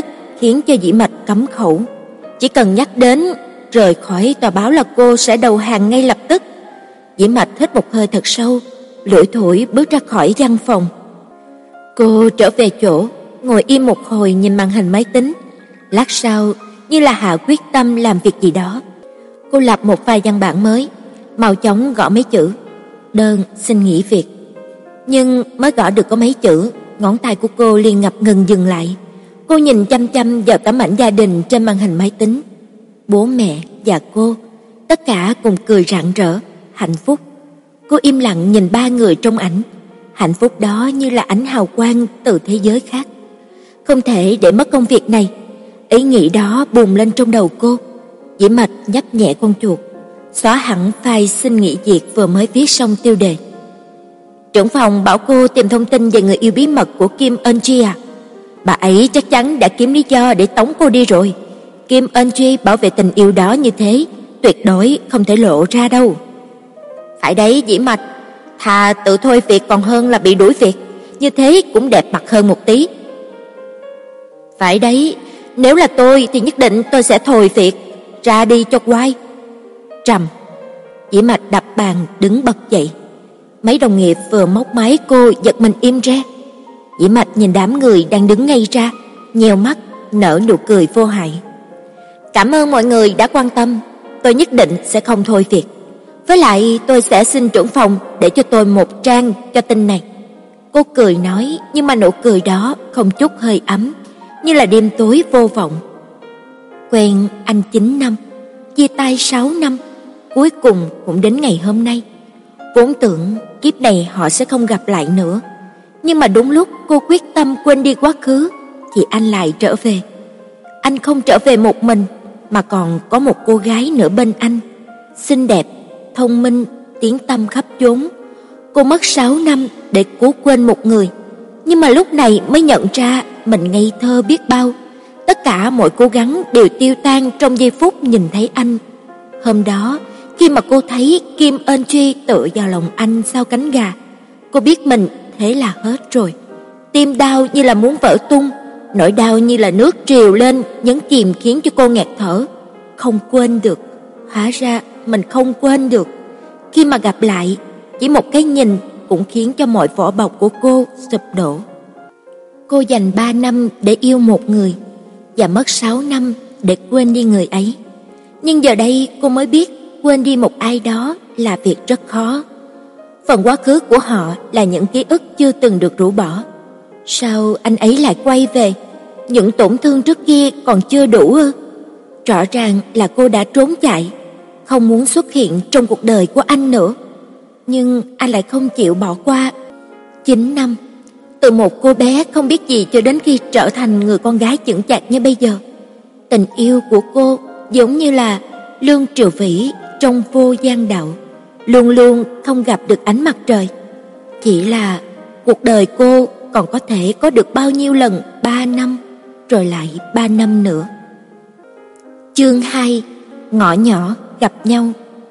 khiến cho Dĩ Mạch cấm khẩu. Chỉ cần nhắc đến rời khỏi tòa báo là cô sẽ đầu hàng ngay lập tức. Dĩ Mạch hít một hơi thật sâu, lủi thủi bước ra khỏi văn phòng. Cô trở về chỗ, ngồi im một hồi nhìn màn hình máy tính. Lát sau, như là hạ quyết tâm làm việc gì đó, cô lập một vài văn bản mới, mau chóng gõ mấy chữ: đơn xin nghỉ việc. Nhưng mới gõ được có mấy chữ, ngón tay của cô liền ngập ngừng dừng lại. Cô nhìn chăm chăm vào tấm ảnh gia đình trên màn hình máy tính. Bố mẹ và cô, tất cả cùng cười rạng rỡ, hạnh phúc. Cô im lặng nhìn ba người trong ảnh. Hạnh phúc đó như là ánh hào quang từ thế giới khác. Không thể để mất công việc này. Ý nghĩ đó bùng lên trong đầu cô. Dĩ Mạch nhấp nhẹ con chuột, xóa hẳn file xin nghỉ việc vừa mới viết xong tiêu đề. Trưởng phòng bảo cô tìm thông tin về người yêu bí mật của Kim Eun-ji à? Bà ấy chắc chắn đã kiếm lý do để tống cô đi rồi. Kim Eun-ji bảo vệ tình yêu đó như thế, tuyệt đối không thể lộ ra đâu. Phải đấy Dĩ Mạch, thà tự thôi việc còn hơn là bị đuổi việc, như thế cũng đẹp mặt hơn một tí. Phải đấy, nếu là tôi thì nhất định tôi sẽ thôi việc, ra đi cho quay. Trầm. Dĩ Mạch đập bàn đứng bật dậy. Mấy đồng nghiệp vừa móc máy cô giật mình im re. Dĩ Mạch nhìn đám người đang đứng ngay ra, nheo mắt nở nụ cười vô hại. Cảm ơn mọi người đã quan tâm, tôi nhất định sẽ không thôi việc. Với lại tôi sẽ xin trưởng phòng để cho tôi một trang cho tin này. Cô cười nói, nhưng mà nụ cười đó không chút hơi ấm, như là đêm tối vô vọng. Quen anh chín năm, chia tay sáu năm, cuối cùng cũng đến ngày hôm nay. Vốn tưởng kiếp này họ sẽ không gặp lại nữa, nhưng mà đúng lúc cô quyết tâm quên đi quá khứ thì anh lại trở về. Anh không trở về một mình, mà còn có một cô gái nữa bên anh, xinh đẹp, thông minh, tiếng tăm khắp chốn. Cô mất sáu năm để cố quên một người, nhưng mà lúc này mới nhận ra mình ngây thơ biết bao. Tất cả mọi cố gắng đều tiêu tan trong giây phút nhìn thấy anh. Hôm đó, khi mà cô thấy Kim Eun-ji tựa vào lòng anh sau cánh gà, cô biết mình thế là hết rồi. Tim đau như là muốn vỡ tung, nỗi đau như là nước triều lên nhấn chìm khiến cho cô nghẹt thở. Không quên được, hóa ra mình không quên được. Khi mà gặp lại, chỉ một cái nhìn cũng khiến cho mọi vỏ bọc của cô sụp đổ. Cô dành ba năm để yêu một người và mất sáu năm để quên đi người ấy. Nhưng giờ đây cô mới biết quên đi một ai đó là việc rất khó. Phần quá khứ của họ là những ký ức chưa từng được rũ bỏ. Sao anh ấy lại quay về? Những tổn thương trước kia còn chưa đủ ư? Rõ ràng là cô đã trốn chạy, không muốn xuất hiện trong cuộc đời của anh nữa. Nhưng anh lại không chịu bỏ qua. Chín năm, từ một cô bé không biết gì cho đến khi trở thành người con gái chững chạc như bây giờ. Tình yêu của cô giống như là Lương Triều Vĩ trong Vô Gian Đạo, luôn luôn không gặp được ánh mặt trời. Chỉ là cuộc đời cô còn có thể có được bao nhiêu lần ba năm, rồi lại ba năm nữa. Chương hai, ngõ nhỏ gặp nhau.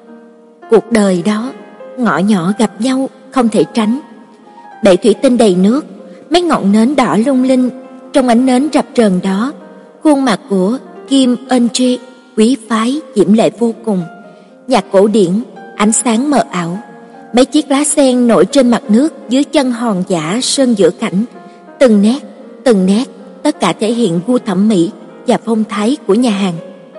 Cuộc đời đó, ngõ nhỏ gặp nhau không thể tránh. Bể thủy tinh đầy nước, mấy ngọn nến đỏ lung linh, trong ánh nến rập rờn đó, khuôn mặt của Kim Eun-ji quý phái diễm lệ vô cùng. Nhạc cổ điển, ánh sáng mờ ảo, mấy chiếc lá sen nổi trên mặt nước dưới chân hòn giả sơn giữa cảnh, từng nét, từng nét, tất cả thể hiện gu thẩm mỹ và phong thái của nhà hàng.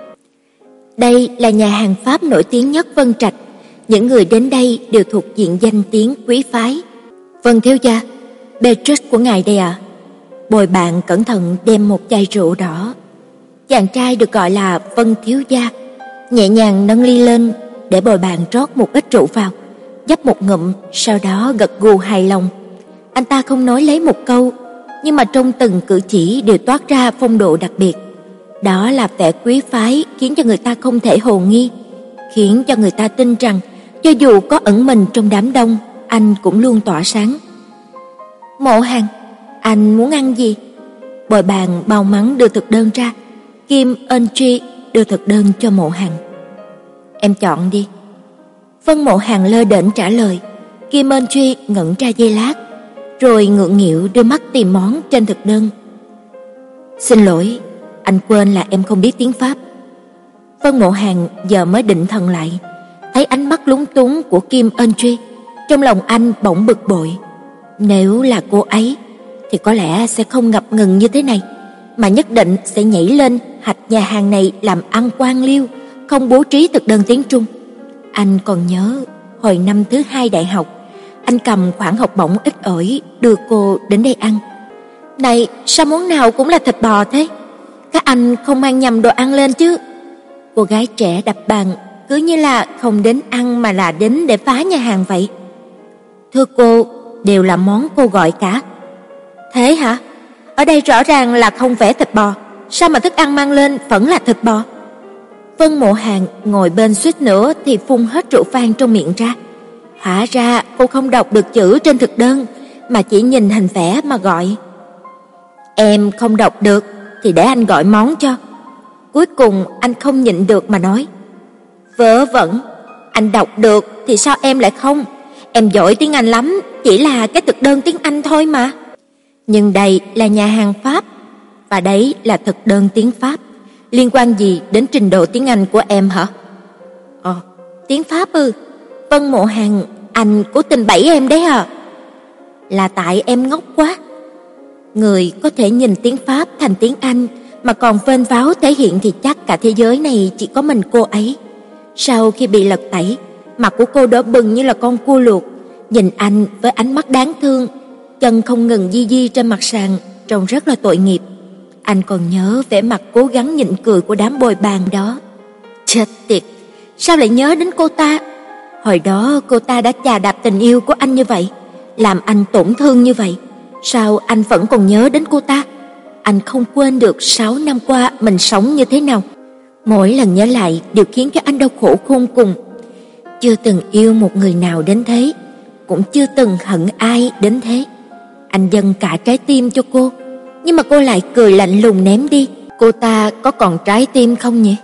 Đây là nhà hàng Pháp nổi tiếng nhất Vân Trạch, những người đến đây đều thuộc diện danh tiếng quý phái. Vân thiếu gia, Beatrice của ngài đây à? Bồi bạn cẩn thận đem một chai rượu đỏ. Chàng trai được gọi là Vân thiếu gia nhẹ nhàng nâng ly lên để bồi bạn rót một ít rượu vào, nhấp một ngụm, sau đó gật gù hài lòng. Anh ta không nói lấy một câu, nhưng mà trong từng cử chỉ đều toát ra phong độ đặc biệt. Đó là vẻ quý phái khiến cho người ta không thể hồ nghi, khiến cho người ta tin rằng cho dù có ẩn mình trong đám đông, anh cũng luôn tỏa sáng. Mộ Hàn, anh muốn ăn gì? Bồi bàn bao mắng đưa thực đơn ra. Kim Eun-ji đưa thực đơn cho Mộ Hàn. Em chọn đi. Vân Mộ Hàn lơ đễnh trả lời. Kim Eun-ji ngẩn ra giây lát, rồi ngượng nghịu đưa mắt tìm món trên thực đơn. Xin lỗi, anh quên là em không biết tiếng Pháp." Vân Mộ Hàn giờ mới định thần lại, thấy ánh mắt lúng túng của Kim Ân Truy, trong lòng anh bỗng bực bội. Nếu là cô ấy thì có lẽ sẽ không ngập ngừng như thế này, mà nhất định sẽ nhảy lên hạch nhà hàng này làm ăn quan liêu, không bố trí thực đơn tiếng Trung. Anh còn nhớ hồi năm thứ hai đại học, anh cầm khoản học bổng ít ỏi đưa cô đến đây ăn. "Này, sao món nào cũng là thịt bò thế? Các anh không mang nhầm đồ ăn lên chứ?" Cô gái trẻ đập bàn, cứ như là không đến ăn mà là đến để phá nhà hàng vậy. "Thưa cô, đều là món cô gọi cả." "Thế hả? Ở đây rõ ràng là không vẽ thịt bò, sao mà thức ăn mang lên vẫn là thịt bò?" Vân Mộ Hàn ngồi bên suýt nữa thì phun hết rượu vang trong miệng ra. Hóa ra cô không đọc được chữ trên thực đơn mà chỉ nhìn hình vẽ mà gọi. "Em không đọc được thì để anh gọi món cho." Cuối cùng anh không nhịn được mà nói. "Vớ vẩn, anh đọc được thì sao em lại không? Em giỏi tiếng Anh lắm, chỉ là cái thực đơn tiếng Anh thôi mà." "Nhưng đây là nhà hàng Pháp, và đấy là thực đơn tiếng Pháp. Liên quan gì đến trình độ tiếng Anh của em hả?" "Ờ, tiếng Pháp ư? Vân Mộ Hàn, anh cố tình bẫy em đấy à?" "Là tại em ngốc quá. Người có thể nhìn tiếng Pháp thành tiếng Anh mà còn vênh váo thể hiện thì chắc cả thế giới này chỉ có mình cô ấy." Sau khi bị lật tẩy, mặt của cô đỏ bừng như là con cua luộc, nhìn anh với ánh mắt đáng thương, chân không ngừng di di trên mặt sàn, trông rất là tội nghiệp. Anh còn nhớ vẻ mặt cố gắng nhịn cười của đám bồi bàn đó. Chết tiệt, sao lại nhớ đến cô ta? Hồi đó cô ta đã chà đạp tình yêu của anh như vậy, làm anh tổn thương như vậy, sao anh vẫn còn nhớ đến cô ta? Anh không quên được sáu năm qua mình sống như thế nào. Mỗi lần nhớ lại đều khiến cho anh đau khổ khôn cùng. Chưa từng yêu một người nào đến thế, cũng chưa từng hận ai đến thế. Anh dâng cả trái tim cho cô, nhưng mà cô lại cười lạnh lùng ném đi. Cô ta có còn trái tim không nhỉ?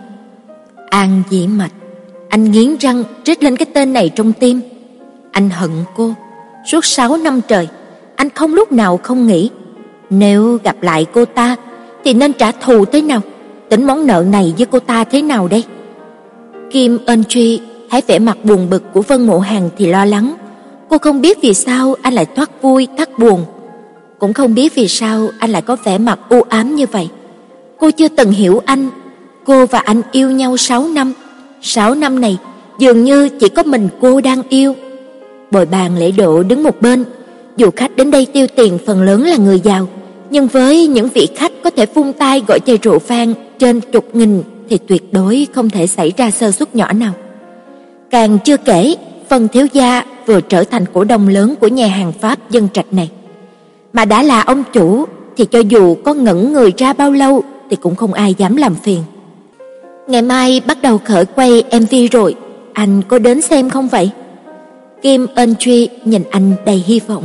An Dĩ Mạch. Anh nghiến răng rít lên cái tên này trong tim. Anh hận cô. Suốt sáu năm trời, anh không lúc nào không nghĩ, nếu gặp lại cô ta thì nên trả thù thế nào, tính món nợ này với cô ta thế nào đây? Kim Ân Truy thấy vẻ mặt buồn bực của Vân Mộ Hàn thì lo lắng. Cô không biết vì sao anh lại thoát vui thoát buồn, cũng không biết vì sao anh lại có vẻ mặt u ám như vậy. Cô chưa từng hiểu anh. Cô và anh yêu nhau sáu năm. Sáu năm này dường như chỉ có mình cô đang yêu. Bồi bàn lễ độ đứng một bên. Dù khách đến đây tiêu tiền phần lớn là người giàu, nhưng với những vị khách có thể vung tay gọi chai rượu vang trên chục nghìn thì tuyệt đối không thể xảy ra sơ suất nhỏ nào. Càng chưa kể, Vân thiếu gia vừa trở thành cổ đông lớn của nhà hàng Pháp Dân Trạch này, mà đã là ông chủ thì cho dù có ngẩn người ra bao lâu thì cũng không ai dám làm phiền. Ngày mai bắt đầu khởi quay em vê rồi, anh có đến xem không vậy? Kim Ân Truy nhìn anh đầy hy vọng.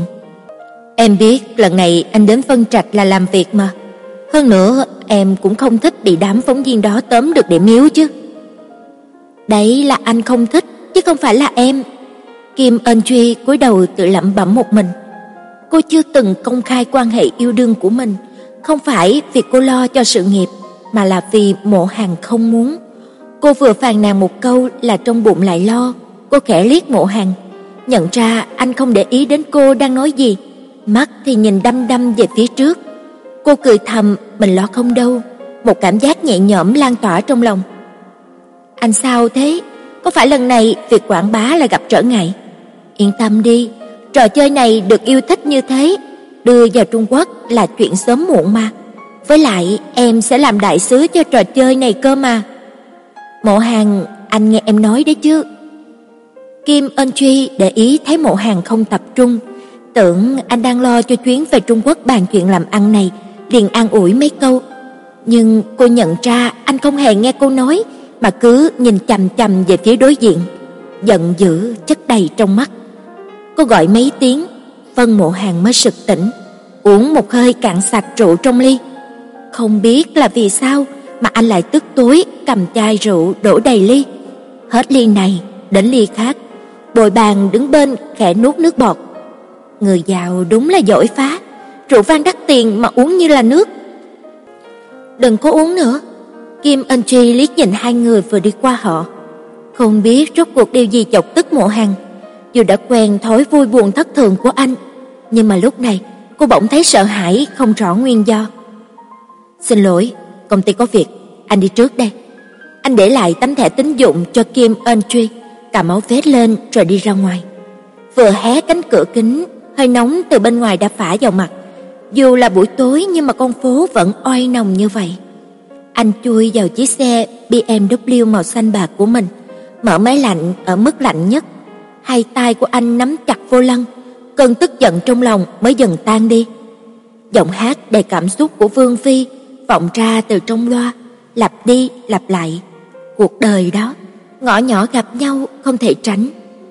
Em biết lần này anh đến Vân Trạch là làm việc mà. Hơn nữa em cũng không thích bị đám phóng viên đó tóm được để miếu chứ. Đấy là anh không thích chứ không phải là em. Kim Ân Truy cúi đầu tự lẩm bẩm một mình. Cô chưa từng công khai quan hệ yêu đương của mình, không phải vì cô lo cho sự nghiệp, mà là vì Mộ Hàn không muốn. Cô vừa phàn nàn một câu là trong bụng lại lo. Cô khẽ liếc Mộ Hàn, nhận ra anh không để ý đến cô đang nói gì, mắt thì nhìn đăm đăm về phía trước. Cô cười thầm, mình lo không đâu. Một cảm giác nhẹ nhõm lan tỏa trong lòng. Anh sao thế? Có phải lần này việc quảng bá là gặp trở ngại? Yên tâm đi, trò chơi này được yêu thích như thế, đưa vào Trung Quốc là chuyện sớm muộn mà. Với lại em sẽ làm đại sứ cho trò chơi này cơ mà. Mộ Hàn, anh nghe em nói đấy chứ. Kim Ân Truy để ý thấy Mộ Hàn không tập trung, tưởng anh đang lo cho chuyến về Trung Quốc bàn chuyện làm ăn này, liền an ủi mấy câu. Nhưng cô nhận ra anh không hề nghe cô nói, mà cứ nhìn chằm chằm về phía đối diện, giận dữ chất đầy trong mắt. Cô gọi mấy tiếng, Vân Mộ Hàn mới sực tỉnh, uống một hơi cạn sạch rượu trong ly. Không biết là vì sao mà anh lại tức tối cầm chai rượu đổ đầy ly. Hết ly này đến ly khác, bồi bàn đứng bên khẽ nuốt nước bọt. Người giàu đúng là giỏi phá, rượu vang đắt tiền mà uống như là nước. đừng có uống nữa. Kim Ân Truy liếc nhìn hai người vừa đi qua họ, không biết rốt cuộc điều gì chọc tức Mộ Hàn. Dù đã quen thói vui buồn thất thường của anh, nhưng mà lúc này cô bỗng thấy sợ hãi không rõ nguyên do. Xin lỗi, công ty có việc, anh đi trước đây. Anh để lại tấm thẻ tín dụng cho Kim Ân Truy, cà máu vết lên rồi đi ra ngoài. Vừa hé cánh cửa kính, hơi nóng từ bên ngoài đã phả vào mặt. Dù là buổi tối nhưng mà con phố vẫn oi nồng như vậy. Anh chui vào chiếc xe bê em vê màu xanh bạc của mình, mở máy lạnh ở mức lạnh nhất. Hai tay của anh nắm chặt vô lăng, cơn tức giận trong lòng mới dần tan đi. Giọng hát đầy cảm xúc của Vương Phi vọng ra từ trong loa, lặp đi lặp lại. Cuộc đời đó, ngõ nhỏ gặp nhau không thể tránh.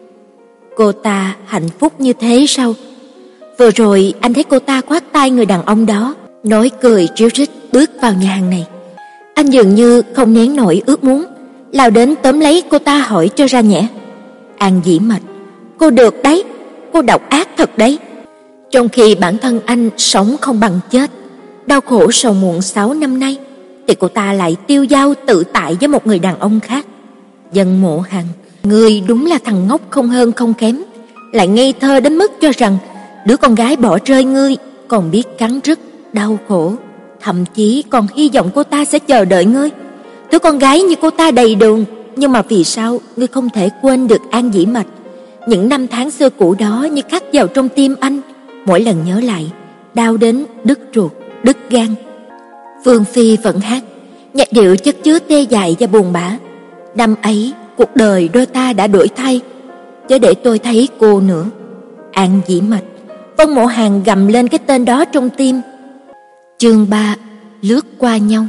Cô ta hạnh phúc như thế sao? Vừa rồi anh thấy cô ta khoác tay người đàn ông đó, nói cười ríu rít bước vào nhà hàng này. Anh dường như không nén nổi ước muốn, lao đến tóm lấy cô ta hỏi cho ra nhẽ. An Dĩ Mạch, cô được đấy, cô độc ác thật đấy. Trong khi bản thân anh sống không bằng chết, đau khổ sầu muộn sáu năm nay, thì cô ta lại tiêu dao tự tại với một người đàn ông khác. Dân Mộ Hàn, ngươi đúng là thằng ngốc không hơn không kém, lại ngây thơ đến mức cho rằng đứa con gái bỏ rơi ngươi còn biết cắn rứt, đau khổ, thậm chí còn hy vọng cô ta sẽ chờ đợi ngươi. Đứa con gái như cô ta đầy đường, nhưng mà vì sao ngươi không thể quên được An Dĩ Mạch? Những năm tháng xưa cũ đó như khắc vào trong tim anh, mỗi lần nhớ lại, đau đến đứt ruột, đứt gan. Vương Phi vẫn hát, nhạc điệu chất chứa tê dại và buồn bã. Năm ấy, cuộc đời đôi ta đã đổi thay, chớ để tôi thấy cô nữa. An Dĩ Mạch. Vân Mộ Hàn gầm lên cái tên đó trong tim. Chương ba, lướt qua nhau.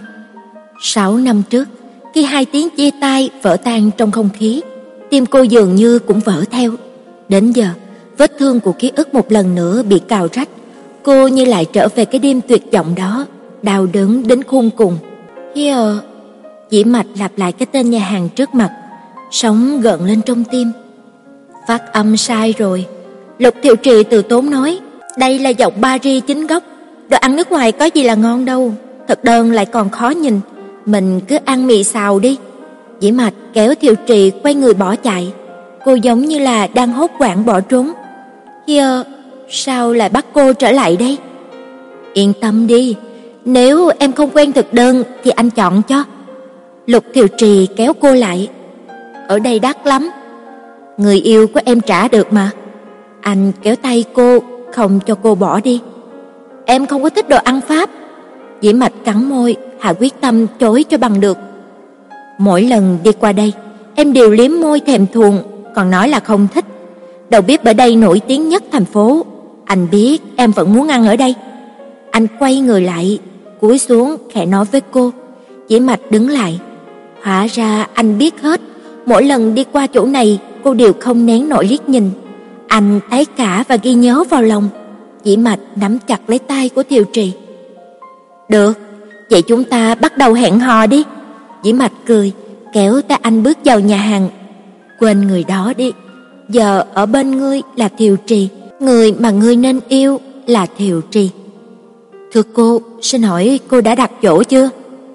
Sáu năm trước, khi hai tiếng chia tay vỡ tan trong không khí, tim cô dường như cũng vỡ theo. Đến giờ, vết thương của ký ức một lần nữa bị cào rách, cô như lại trở về cái đêm tuyệt vọng đó, đau đớn đến khôn cùng. Here, Dĩ Mạch lặp lại cái tên nhà hàng trước mặt, sóng gợn lên trong tim. Phát âm sai rồi. Lục Thiệu Trì từ tốn nói, đây là giọng Paris chính gốc, đồ ăn nước ngoài có gì là ngon đâu, thực đơn lại còn khó nhìn, mình cứ ăn mì xào đi. Dĩ Mạch kéo Thiệu Trì quay người bỏ chạy, cô giống như là đang hốt hoảng bỏ trốn. Here, sao lại bắt cô trở lại đây? Yên tâm đi, nếu em không quen thực đơn thì anh chọn cho. Lục Thiệu Trì kéo cô lại. Ở đây đắt lắm, người yêu của em trả được mà. Anh kéo tay cô, không cho cô bỏ đi. Em không có thích đồ ăn Pháp. Dĩ Mạch cắn môi, hạ quyết tâm chối cho bằng được. Mỗi lần đi qua đây, em đều liếm môi thèm thuồng, còn nói là không thích. Đầu bếp ở đây nổi tiếng nhất thành phố, anh biết em vẫn muốn ăn ở đây. Anh quay người lại, cúi xuống khẽ nói với cô. Dĩ Mạch đứng lại. Hóa ra anh biết hết, mỗi lần đi qua chỗ này cô đều không nén nổi liếc nhìn. Anh thấy cả và ghi nhớ vào lòng. Dĩ Mạch nắm chặt lấy tay của Thiệu Trì. Được, vậy chúng ta bắt đầu hẹn hò đi. Dĩ Mạch cười, kéo tay anh bước vào nhà hàng. Quên người đó đi, giờ ở bên ngươi là Thiệu Trì, người mà ngươi nên yêu là Thiệu Trì. Thưa cô, xin hỏi cô đã đặt chỗ chưa?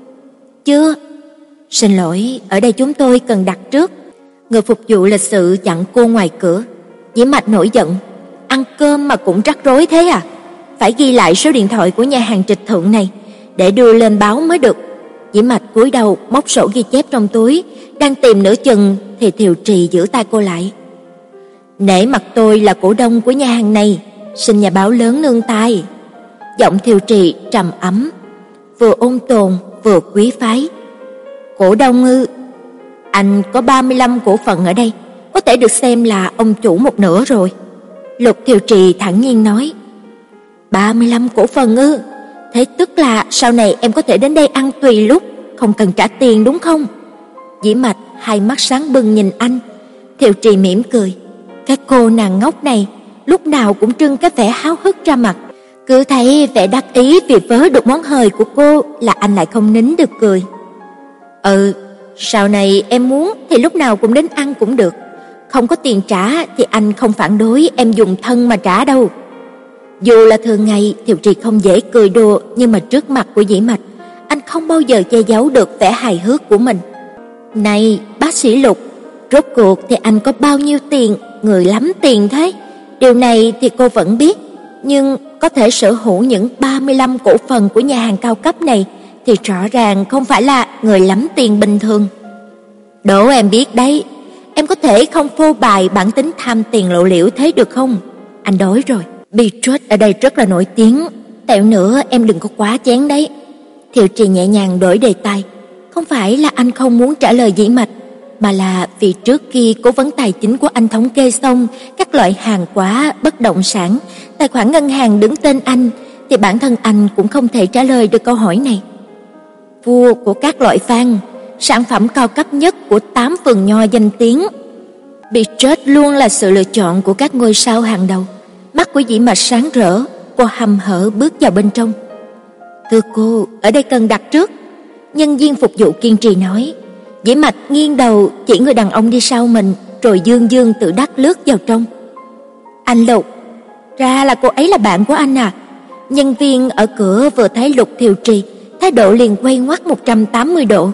Chưa. Xin lỗi, ở đây chúng tôi cần đặt trước. Người phục vụ lịch sự chặn cô ngoài cửa. Dĩ Mạch nổi giận, ăn cơm mà cũng rắc rối thế à? Phải ghi lại số điện thoại của nhà hàng trịch thượng này để đưa lên báo mới được. Dĩ Mạch cúi đầu móc sổ ghi chép trong túi, đang tìm nửa chừng thì Thiệu Trì giữ tay cô lại. Nể mặt tôi là cổ đông của nhà hàng này, xin nhà báo lớn nương tay. Giọng Thiệu Trì trầm ấm, vừa ôn tồn vừa quý phái. Cổ đông ư? Anh có ba mươi lăm cổ phần ở đây, có thể được xem là ông chủ một nửa rồi. Lục Thiệu Trì thản nhiên nói. ba mươi lăm cổ phần ư? Thế tức là sau này em có thể đến đây ăn tùy lúc, không cần trả tiền đúng không? Dĩ Mạch hai mắt sáng bừng nhìn anh. Thiệu Trì mỉm cười. Cái cô nàng ngốc này lúc nào cũng trưng cái vẻ háo hức ra mặt, cứ thấy vẻ đắc ý vì vớ được món hời của cô là anh lại không nín được cười. Ừ, sau này em muốn thì lúc nào cũng đến ăn cũng được, không có tiền trả thì anh không phản đối em dùng thân mà trả đâu. Dù là thường ngày Thiệu Trì không dễ cười đùa, nhưng mà trước mặt của Dĩ Mạch, anh không bao giờ che giấu được vẻ hài hước của mình. "Này, bác sĩ Lục, rốt cuộc thì anh có bao nhiêu tiền, người lắm tiền thế?" Điều này thì cô vẫn biết, nhưng có thể sở hữu những ba mươi lăm cổ phần của nhà hàng cao cấp này thì rõ ràng không phải là người lắm tiền bình thường. "Đố em biết đấy, em có thể không phô bày bản tính tham tiền lộ liễu thế được không? Anh đói rồi." Beatrice ở đây rất là nổi tiếng, tẹo nữa em đừng có quá chén đấy. Thiệu Trì nhẹ nhàng đổi đề tài. Không phải là anh không muốn trả lời Dĩ Mạch, mà là vì trước khi cố vấn tài chính của anh thống kê xong các loại hàng hóa, bất động sản, tài khoản ngân hàng đứng tên anh, thì bản thân anh cũng không thể trả lời được câu hỏi này. Vua của các loại vang, sản phẩm cao cấp nhất của tám vườn nho danh tiếng. Beatrice luôn là sự lựa chọn của các ngôi sao hàng đầu. Mắt của Dĩ Mạch sáng rỡ, cô hăm hở bước vào bên trong. "Thưa cô, ở đây cần đặt trước." Nhân viên phục vụ kiên trì nói. Dĩ Mạch nghiêng đầu chỉ người đàn ông đi sau mình, rồi dương dương tự đắc lướt vào trong. "Anh Lục, ra là cô ấy là bạn của anh à?" Nhân viên ở cửa vừa thấy Lục Thiệu Trì, thái độ liền quay ngoắt một trăm tám mươi độ.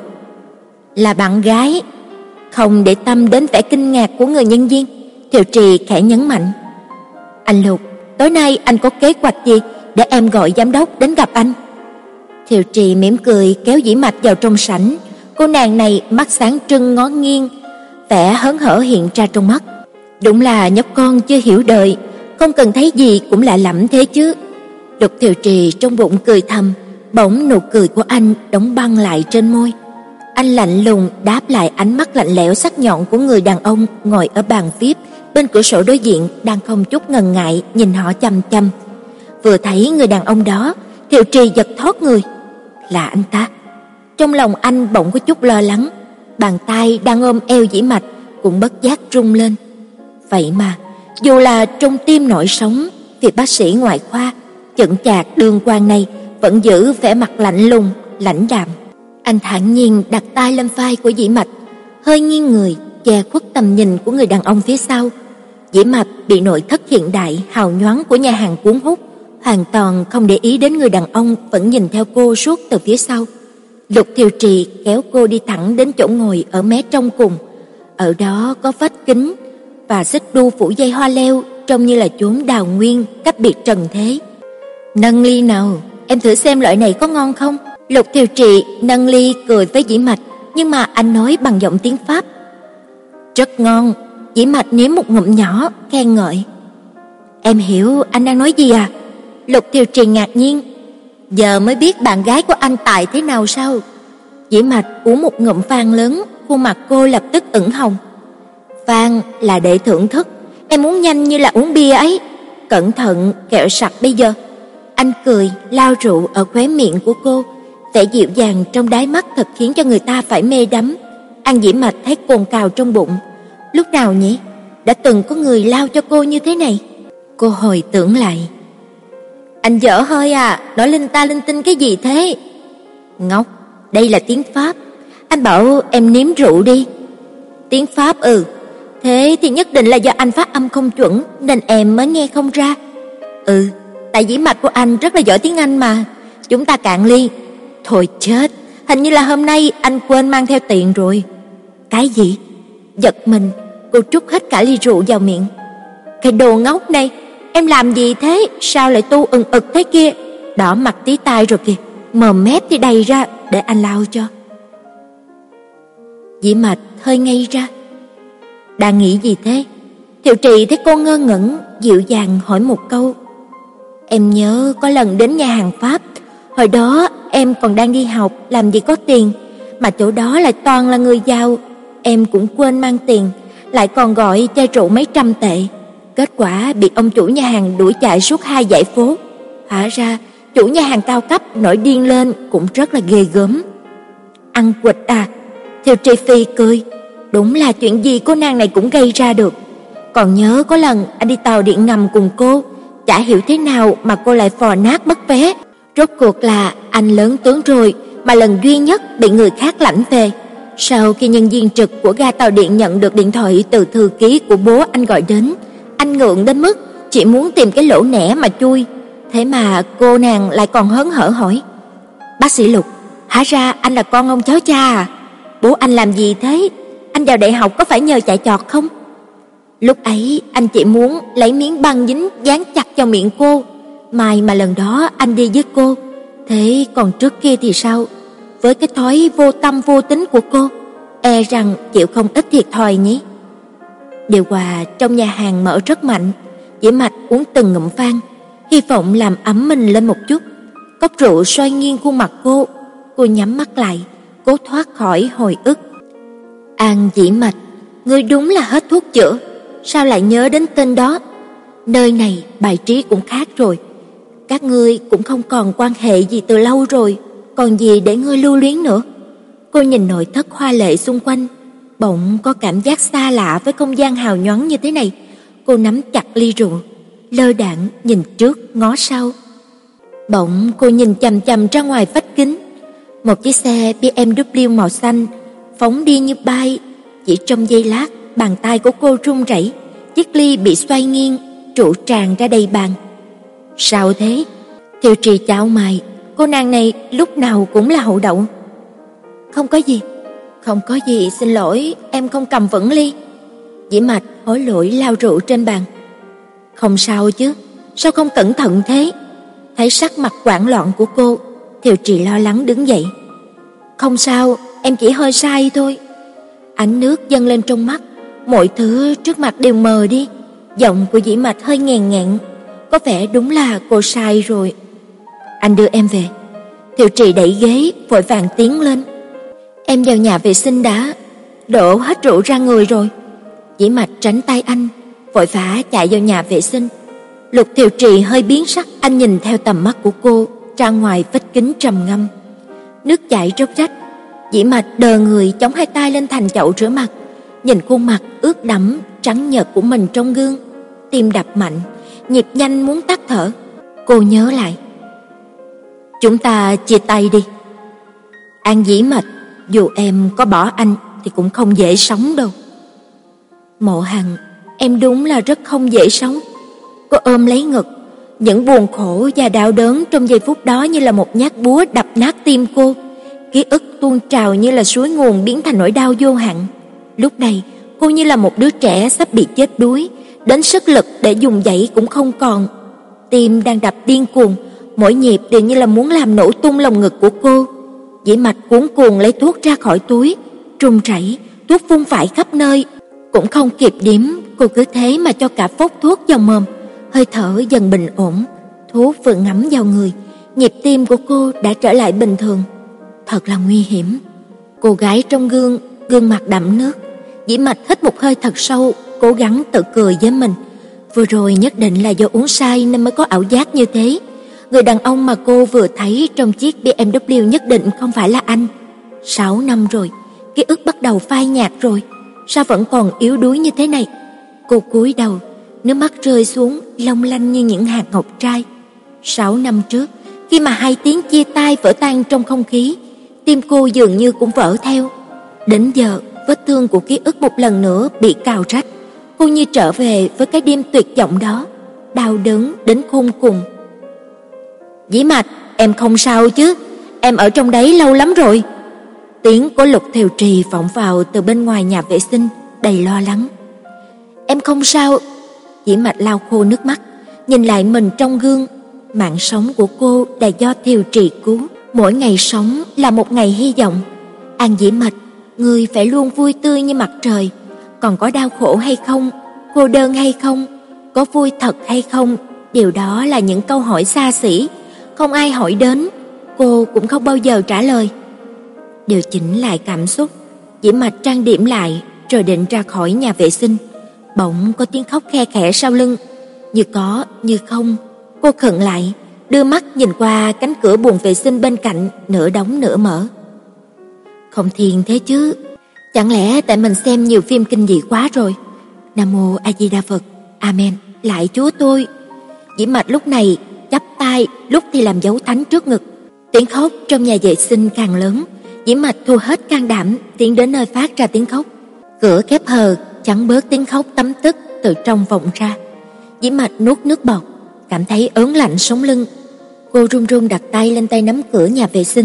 "Là bạn gái." Không để tâm đến vẻ kinh ngạc của người nhân viên, Thiệu Trì khẽ nhấn mạnh. "Anh Lục, tối nay anh có kế hoạch gì để em gọi giám đốc đến gặp anh?" Thiệu Trì mỉm cười kéo Dĩ Mạch vào trong sảnh. Cô nàng này mắt sáng trưng ngó nghiêng, vẻ hớn hở hiện ra trong mắt. Đúng là nhóc con chưa hiểu đời, không cần thấy gì cũng lạ lẫm thế chứ. Lục Thiệu Trì trong bụng cười thầm, bỗng nụ cười của anh đóng băng lại trên môi. Anh lạnh lùng đáp lại ánh mắt lạnh lẽo sắc nhọn của người đàn ông ngồi ở bàn vi ai pi bên cửa sổ đối diện, đang không chút ngần ngại nhìn họ chằm chằm. Vừa thấy người đàn ông đó, Thiệu Trì giật thót người. Là anh ta. Trong lòng anh bỗng có chút lo lắng, bàn tay đang ôm eo Dĩ Mạch cũng bất giác rung lên. Vậy mà, dù là trong tim nổi sống, vị bác sĩ ngoại khoa chững chạc đường hoàng này vẫn giữ vẻ mặt lạnh lùng, lãnh đạm. Anh thản nhiên đặt tay lên vai của Dĩ Mạch, hơi nghiêng người che khuất tầm nhìn của người đàn ông phía sau. Dĩ Mạch bị nội thất hiện đại hào nhoáng của nhà hàng cuốn hút, hoàn toàn không để ý đến người đàn ông vẫn nhìn theo cô suốt từ phía sau. Lục Thiệu Trì kéo cô đi thẳng đến chỗ ngồi ở mé trong cùng. Ở đó có vách kính và xích đu phủ dây hoa leo, trông như là chốn đào nguyên cách biệt trần thế. "Nâng ly nào, em thử xem loại này có ngon không?" Lục Thiệu Trì nâng ly cười với Dĩ Mạch, nhưng mà anh nói bằng giọng tiếng Pháp. "Rất ngon." Dĩ Mạch nếm một ngụm nhỏ, khen ngợi. "Em hiểu anh đang nói gì à?" Lục Thiệu Trì ngạc nhiên. Giờ mới biết bạn gái của anh tài thế nào sao? Dĩ Mạch uống một ngụm vang lớn, khuôn mặt cô lập tức ửng hồng. Vang là để thưởng thức, em uống nhanh như là uống bia ấy. Cẩn thận, kẹo sặc bây giờ. Anh cười, lao rượu ở khóe miệng của cô, vẻ dịu dàng trong đáy mắt thật khiến cho người ta phải mê đắm. An Dĩ Mạch thấy cồn cào trong bụng. Lúc nào nhỉ? Đã từng có người lao cho cô như thế này? Cô hồi tưởng lại. Anh dở hơi à, nói linh ta linh tinh cái gì thế? Ngốc, đây là tiếng Pháp. Anh bảo em nếm rượu đi. Tiếng Pháp ừ. Thế thì nhất định là do anh phát âm không chuẩn nên em mới nghe không ra. Ừ, tại Dĩ Mạch của anh rất là giỏi tiếng Anh mà. Chúng ta cạn ly. Thôi chết, hình như là hôm nay anh quên mang theo tiền rồi. Cái gì? Giật mình, cô trút hết cả ly rượu vào miệng. Cái đồ ngốc này, em làm gì thế? Sao lại tu ừng ực thế kia? Đỏ mặt tí tai rồi kìa, mồm mép thì đầy ra, để anh lau cho. Dĩ Mạch hơi ngây ra. Đang nghĩ gì thế? Thiệu Trì thấy cô ngơ ngẩn, dịu dàng hỏi một câu. Em nhớ có lần đến nhà hàng Pháp, hồi đó em còn đang đi học, làm gì có tiền, mà chỗ đó lại toàn là người giàu. Em cũng quên mang tiền, lại còn gọi chai rượu mấy trăm tệ. Kết quả bị ông chủ nhà hàng đuổi chạy suốt hai dãy phố. Hóa ra chủ nhà hàng cao cấp nổi điên lên cũng rất là ghê gớm. Ăn quỵt à? Thiệu Trì phì cười. Đúng là chuyện gì cô nàng này cũng gây ra được. Còn nhớ có lần anh đi tàu điện ngầm cùng cô, chả hiểu thế nào mà cô lại phò nát mất vé. Rốt cuộc là anh lớn tướng rồi mà lần duy nhất bị người khác lãnh về. Sau khi nhân viên trực của ga tàu điện nhận được điện thoại từ thư ký của bố anh gọi đến, anh ngượng đến mức chỉ muốn tìm cái lỗ nẻ mà chui. Thế mà cô nàng lại còn hớn hở hỏi: "Bác sĩ Lục, Hóa ra anh là con ông cháu cha à? Bố anh làm gì thế? Anh vào đại học có phải nhờ chạy chọt không? Lúc ấy anh chỉ muốn lấy miếng băng dính dán chặt vào miệng cô. May mà lần đó anh đi với cô. Thế còn trước kia thì sao? Với cái thói vô tâm vô tính của cô, e rằng chịu không ít thiệt thòi nhỉ. Điều hòa trong nhà hàng mở rất mạnh, Dĩ Mạch uống từng ngụm vang, hy vọng làm ấm mình lên một chút. Cốc rượu xoay nghiêng khuôn mặt cô, cô nhắm mắt lại, cố thoát khỏi hồi ức. An Dĩ Mạch, ngươi đúng là hết thuốc chữa, sao lại nhớ đến tên đó? Nơi này bài trí cũng khác rồi, các ngươi cũng không còn quan hệ gì từ lâu rồi, còn gì để ngươi lưu luyến nữa. Cô nhìn nội thất hoa lệ xung quanh, bỗng có cảm giác xa lạ với không gian hào nhoáng như thế này. Cô nắm chặt ly rượu, lơ đãng nhìn trước ngó sau. Bỗng cô nhìn chằm chằm ra ngoài vách kính. Một chiếc xe bê em vê màu xanh phóng đi như bay. Chỉ trong giây lát, bàn tay của cô run rẩy, chiếc ly bị xoay nghiêng, rượu tràn ra đầy bàn. Sao thế? Thiệu Trì chau mày, cô nàng này lúc nào cũng là hậu đậu. Không có gì, không có gì, xin lỗi, em không cầm vững ly. Dĩ Mạch hối lỗi lao rượu trên bàn. Không sao chứ, sao không cẩn thận thế? Thấy sắc mặt hoảng loạn của cô, Thiệu Trì lo lắng đứng dậy. Không sao, em chỉ hơi say thôi. Ánh nước dâng lên trong mắt, mọi thứ trước mặt đều mờ đi. Giọng của Dĩ Mạch hơi nghèn nghẹn, có vẻ đúng là cô sai rồi. Anh đưa em về. Thiệu Trì đẩy ghế, vội vàng tiến lên. Em vào nhà vệ sinh đã, đổ hết rượu ra người rồi. Dĩ Mạch tránh tay anh, vội vã chạy vào nhà vệ sinh. Lục Thiệu Trì hơi biến sắc, anh nhìn theo tầm mắt của cô ra ngoài vách kính trầm ngâm. Nước chảy róc rách, Dĩ Mạch đờ người chống hai tay lên thành chậu rửa mặt, nhìn khuôn mặt ướt đẫm trắng nhợt của mình trong gương, tim đập mạnh, nhịp nhanh muốn tắt thở. Cô nhớ lại, chúng ta chia tay đi. An Dĩ Mạch, dù em có bỏ anh thì cũng không dễ sống đâu. Mộ Hằng, em đúng là rất không dễ sống. Cô ôm lấy ngực, những buồn khổ và đau đớn trong giây phút đó như là một nhát búa đập nát tim cô. Ký ức tuôn trào như là suối nguồn biến thành nỗi đau vô hạn. Lúc này, cô như là một đứa trẻ sắp bị chết đuối, đến sức lực để dùng dãy cũng không còn. Tim đang đập điên cuồng, mỗi nhịp đều như là muốn làm nổ tung lồng ngực của cô. Dĩ Mạch cuống cuồng lấy thuốc ra khỏi túi, run rẩy, thuốc vung vãi khắp nơi, cũng không kịp điếm, cô cứ thế mà cho cả phốc thuốc vào mồm. Hơi thở dần bình ổn, thuốc vừa ngấm vào người, nhịp tim của cô đã trở lại bình thường. Thật là nguy hiểm. Cô gái trong gương, gương mặt đẫm nước. Dĩ Mạch hít một hơi thật sâu, cố gắng tự cười với mình. Vừa rồi nhất định là do uống say nên mới có ảo giác như thế. Người đàn ông mà cô vừa thấy trong chiếc bê em vê nhất định không phải là anh. Sáu năm rồi, ký ức bắt đầu phai nhạt rồi, sao vẫn còn yếu đuối như thế này? Cô cúi đầu, nước mắt rơi xuống long lanh như những hạt ngọc trai. Sáu năm trước, khi mà hai tiếng chia tay vỡ tan trong không khí, tim cô dường như cũng vỡ theo. Đến giờ, vết thương của ký ức một lần nữa bị cào rách. Cô như trở về với cái đêm tuyệt vọng đó, đau đớn đến khôn cùng. Dĩ Mạch, em không sao chứ? Em ở trong đấy lâu lắm rồi. Tiếng của Lục Thiệu Trì vọng vào từ bên ngoài nhà vệ sinh, đầy lo lắng. Em không sao. Dĩ Mạch lau khô nước mắt, nhìn lại mình trong gương. Mạng sống của cô là do Thiệu Trì cứu. Mỗi ngày sống là một ngày hy vọng. An Dĩ Mạch, ngươi phải luôn vui tươi như mặt trời. Còn có đau khổ hay không, cô đơn hay không, có vui thật hay không, điều đó là những câu hỏi xa xỉ, không ai hỏi đến, cô cũng không bao giờ trả lời. Điều chỉnh lại cảm xúc, Dĩ Mạch trang điểm lại rồi định ra khỏi nhà vệ sinh. Bỗng có tiếng khóc khe khẽ sau lưng, như có như không. Cô khựng lại, đưa mắt nhìn qua cánh cửa buồng vệ sinh bên cạnh, nửa đóng nửa mở. Không thiền thế chứ, chẳng lẽ tại mình xem nhiều phim kinh dị quá rồi? Nam mô A Di Đà Phật, Amen, lại Chúa tôi. Dĩ Mạch lúc này chắp tay, lúc thì làm dấu thánh trước ngực. Tiếng khóc trong nhà vệ sinh càng lớn, Dĩ Mạch thu hết can đảm tiến đến nơi phát ra tiếng khóc. Cửa khép hờ chắn bớt tiếng khóc tấm tức từ trong vọng ra. Dĩ Mạch nuốt nước bọt, cảm thấy ớn lạnh sống lưng. Cô run run đặt tay lên tay nắm cửa nhà vệ sinh,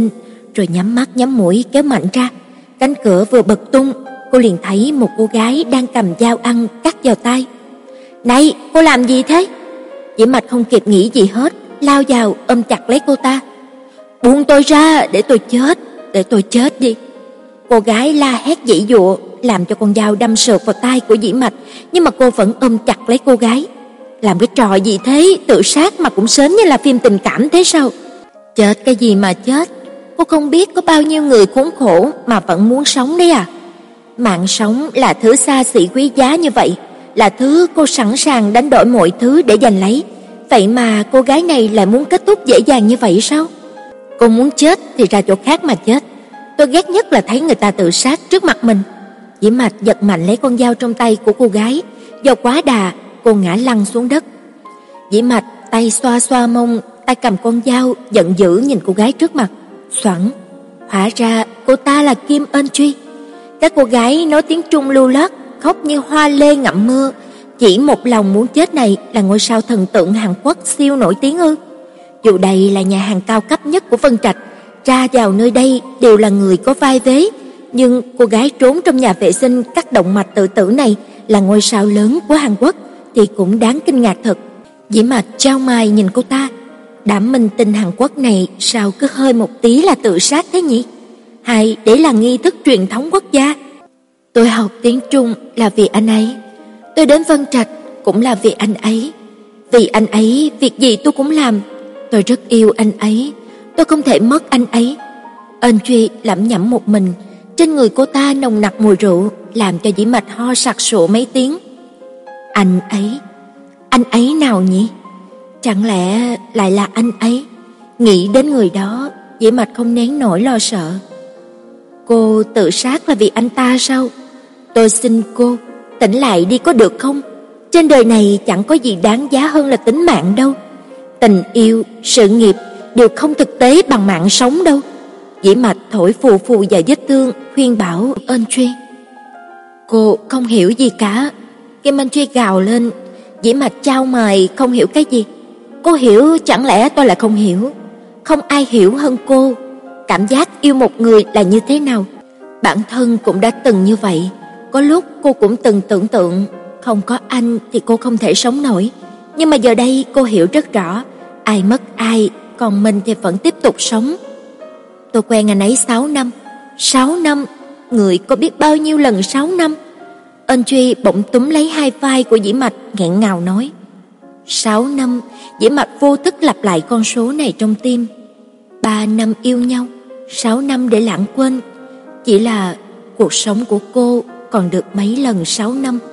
rồi nhắm mắt nhắm mũi kéo mạnh ra. Cánh cửa vừa bật tung, cô liền thấy một cô gái đang cầm dao ăn cắt vào tay. "Này, cô làm gì thế?" Dĩ Mạch không kịp nghĩ gì hết, lao vào ôm chặt lấy cô ta. "Buông tôi ra, để tôi chết, để tôi chết đi." Cô gái la hét giãy giụa, làm cho con dao đâm sượt vào tay của Dĩ Mạch, nhưng mà cô vẫn ôm chặt lấy cô gái. "Làm cái trò gì thế, tự sát mà cũng sến như là phim tình cảm thế sao?" "Chết cái gì mà chết, cô không biết có bao nhiêu người khốn khổ mà vẫn muốn sống đấy à? Mạng sống là thứ xa xỉ quý giá như vậy, là thứ cô sẵn sàng đánh đổi mọi thứ để giành lấy. Vậy mà cô gái này lại muốn kết thúc dễ dàng như vậy sao? Cô muốn chết thì ra chỗ khác mà chết. Tôi ghét nhất là thấy người ta tự sát trước mặt mình." Dĩ Mạch giật mạnh lấy con dao trong tay của cô gái, do quá đà, cô ngã lăn xuống đất. Dĩ Mạch tay xoa xoa mông, tay cầm con dao, giận dữ nhìn cô gái trước mặt. Xoẵn, hóa ra cô ta là Kim Ên Truy. Các cô gái nói tiếng Trung lưu loát, khóc như hoa lê ngậm mưa, chỉ một lòng muốn chết này là ngôi sao thần tượng Hàn Quốc siêu nổi tiếng ư? Dù đây là nhà hàng cao cấp nhất của Vân Trạch, ra vào nơi đây đều là người có vai vế, nhưng cô gái trốn trong nhà vệ sinh cắt động mạch tự tử này là ngôi sao lớn của Hàn Quốc thì cũng đáng kinh ngạc thật. Dĩ Mạch chau mày nhìn cô ta, đám minh tinh Hàn Quốc này sao cứ hơi một tí là tự sát thế nhỉ? Hay để là nghi thức truyền thống quốc gia? Tôi học tiếng Trung là vì anh ấy, tôi đến Vân Trạch cũng là vì anh ấy. Vì anh ấy, việc gì tôi cũng làm. Tôi rất yêu anh ấy, tôi không thể mất anh ấy. Ên Truy lẩm nhẩm một mình, trên người cô ta nồng nặc mùi rượu, làm cho Dĩ Mạch ho sặc sụa mấy tiếng. Anh ấy, anh ấy nào nhỉ? Chẳng lẽ lại là anh ấy? Nghĩ đến người đó, Dĩ Mạch không nén nổi lo sợ. Cô tự sát là vì anh ta sao? Tôi xin cô, tỉnh lại đi có được không? Trên đời này chẳng có gì đáng giá hơn là tính mạng đâu. Tình yêu, sự nghiệp đều không thực tế bằng mạng sống đâu. Dĩ Mạch thổi phù phù vào vết thương, khuyên bảo Ên Truy. Cô không hiểu gì cả. Kim Ên Truy gào lên. Dĩ Mạch chau mày không hiểu cái gì. Cô hiểu, chẳng lẽ tôi lại không hiểu? Không ai hiểu hơn cô. Cảm giác yêu một người là như thế nào? Bản thân cũng đã từng như vậy. Có lúc cô cũng từng tưởng tượng không có anh thì cô không thể sống nổi. Nhưng mà giờ đây cô hiểu rất rõ, ai mất ai, còn mình thì vẫn tiếp tục sống. Tôi quen anh ấy sáu năm. Sáu năm, người có biết bao nhiêu lần sáu năm? Ên Truy bỗng túm lấy hai vai của Dĩ Mạch, nghẹn ngào nói. Sáu năm, Dĩ Mạch vô thức lặp lại con số này trong tim. Ba năm yêu nhau, sáu năm để lãng quên. Chỉ là cuộc sống của cô còn được mấy lần sáu năm.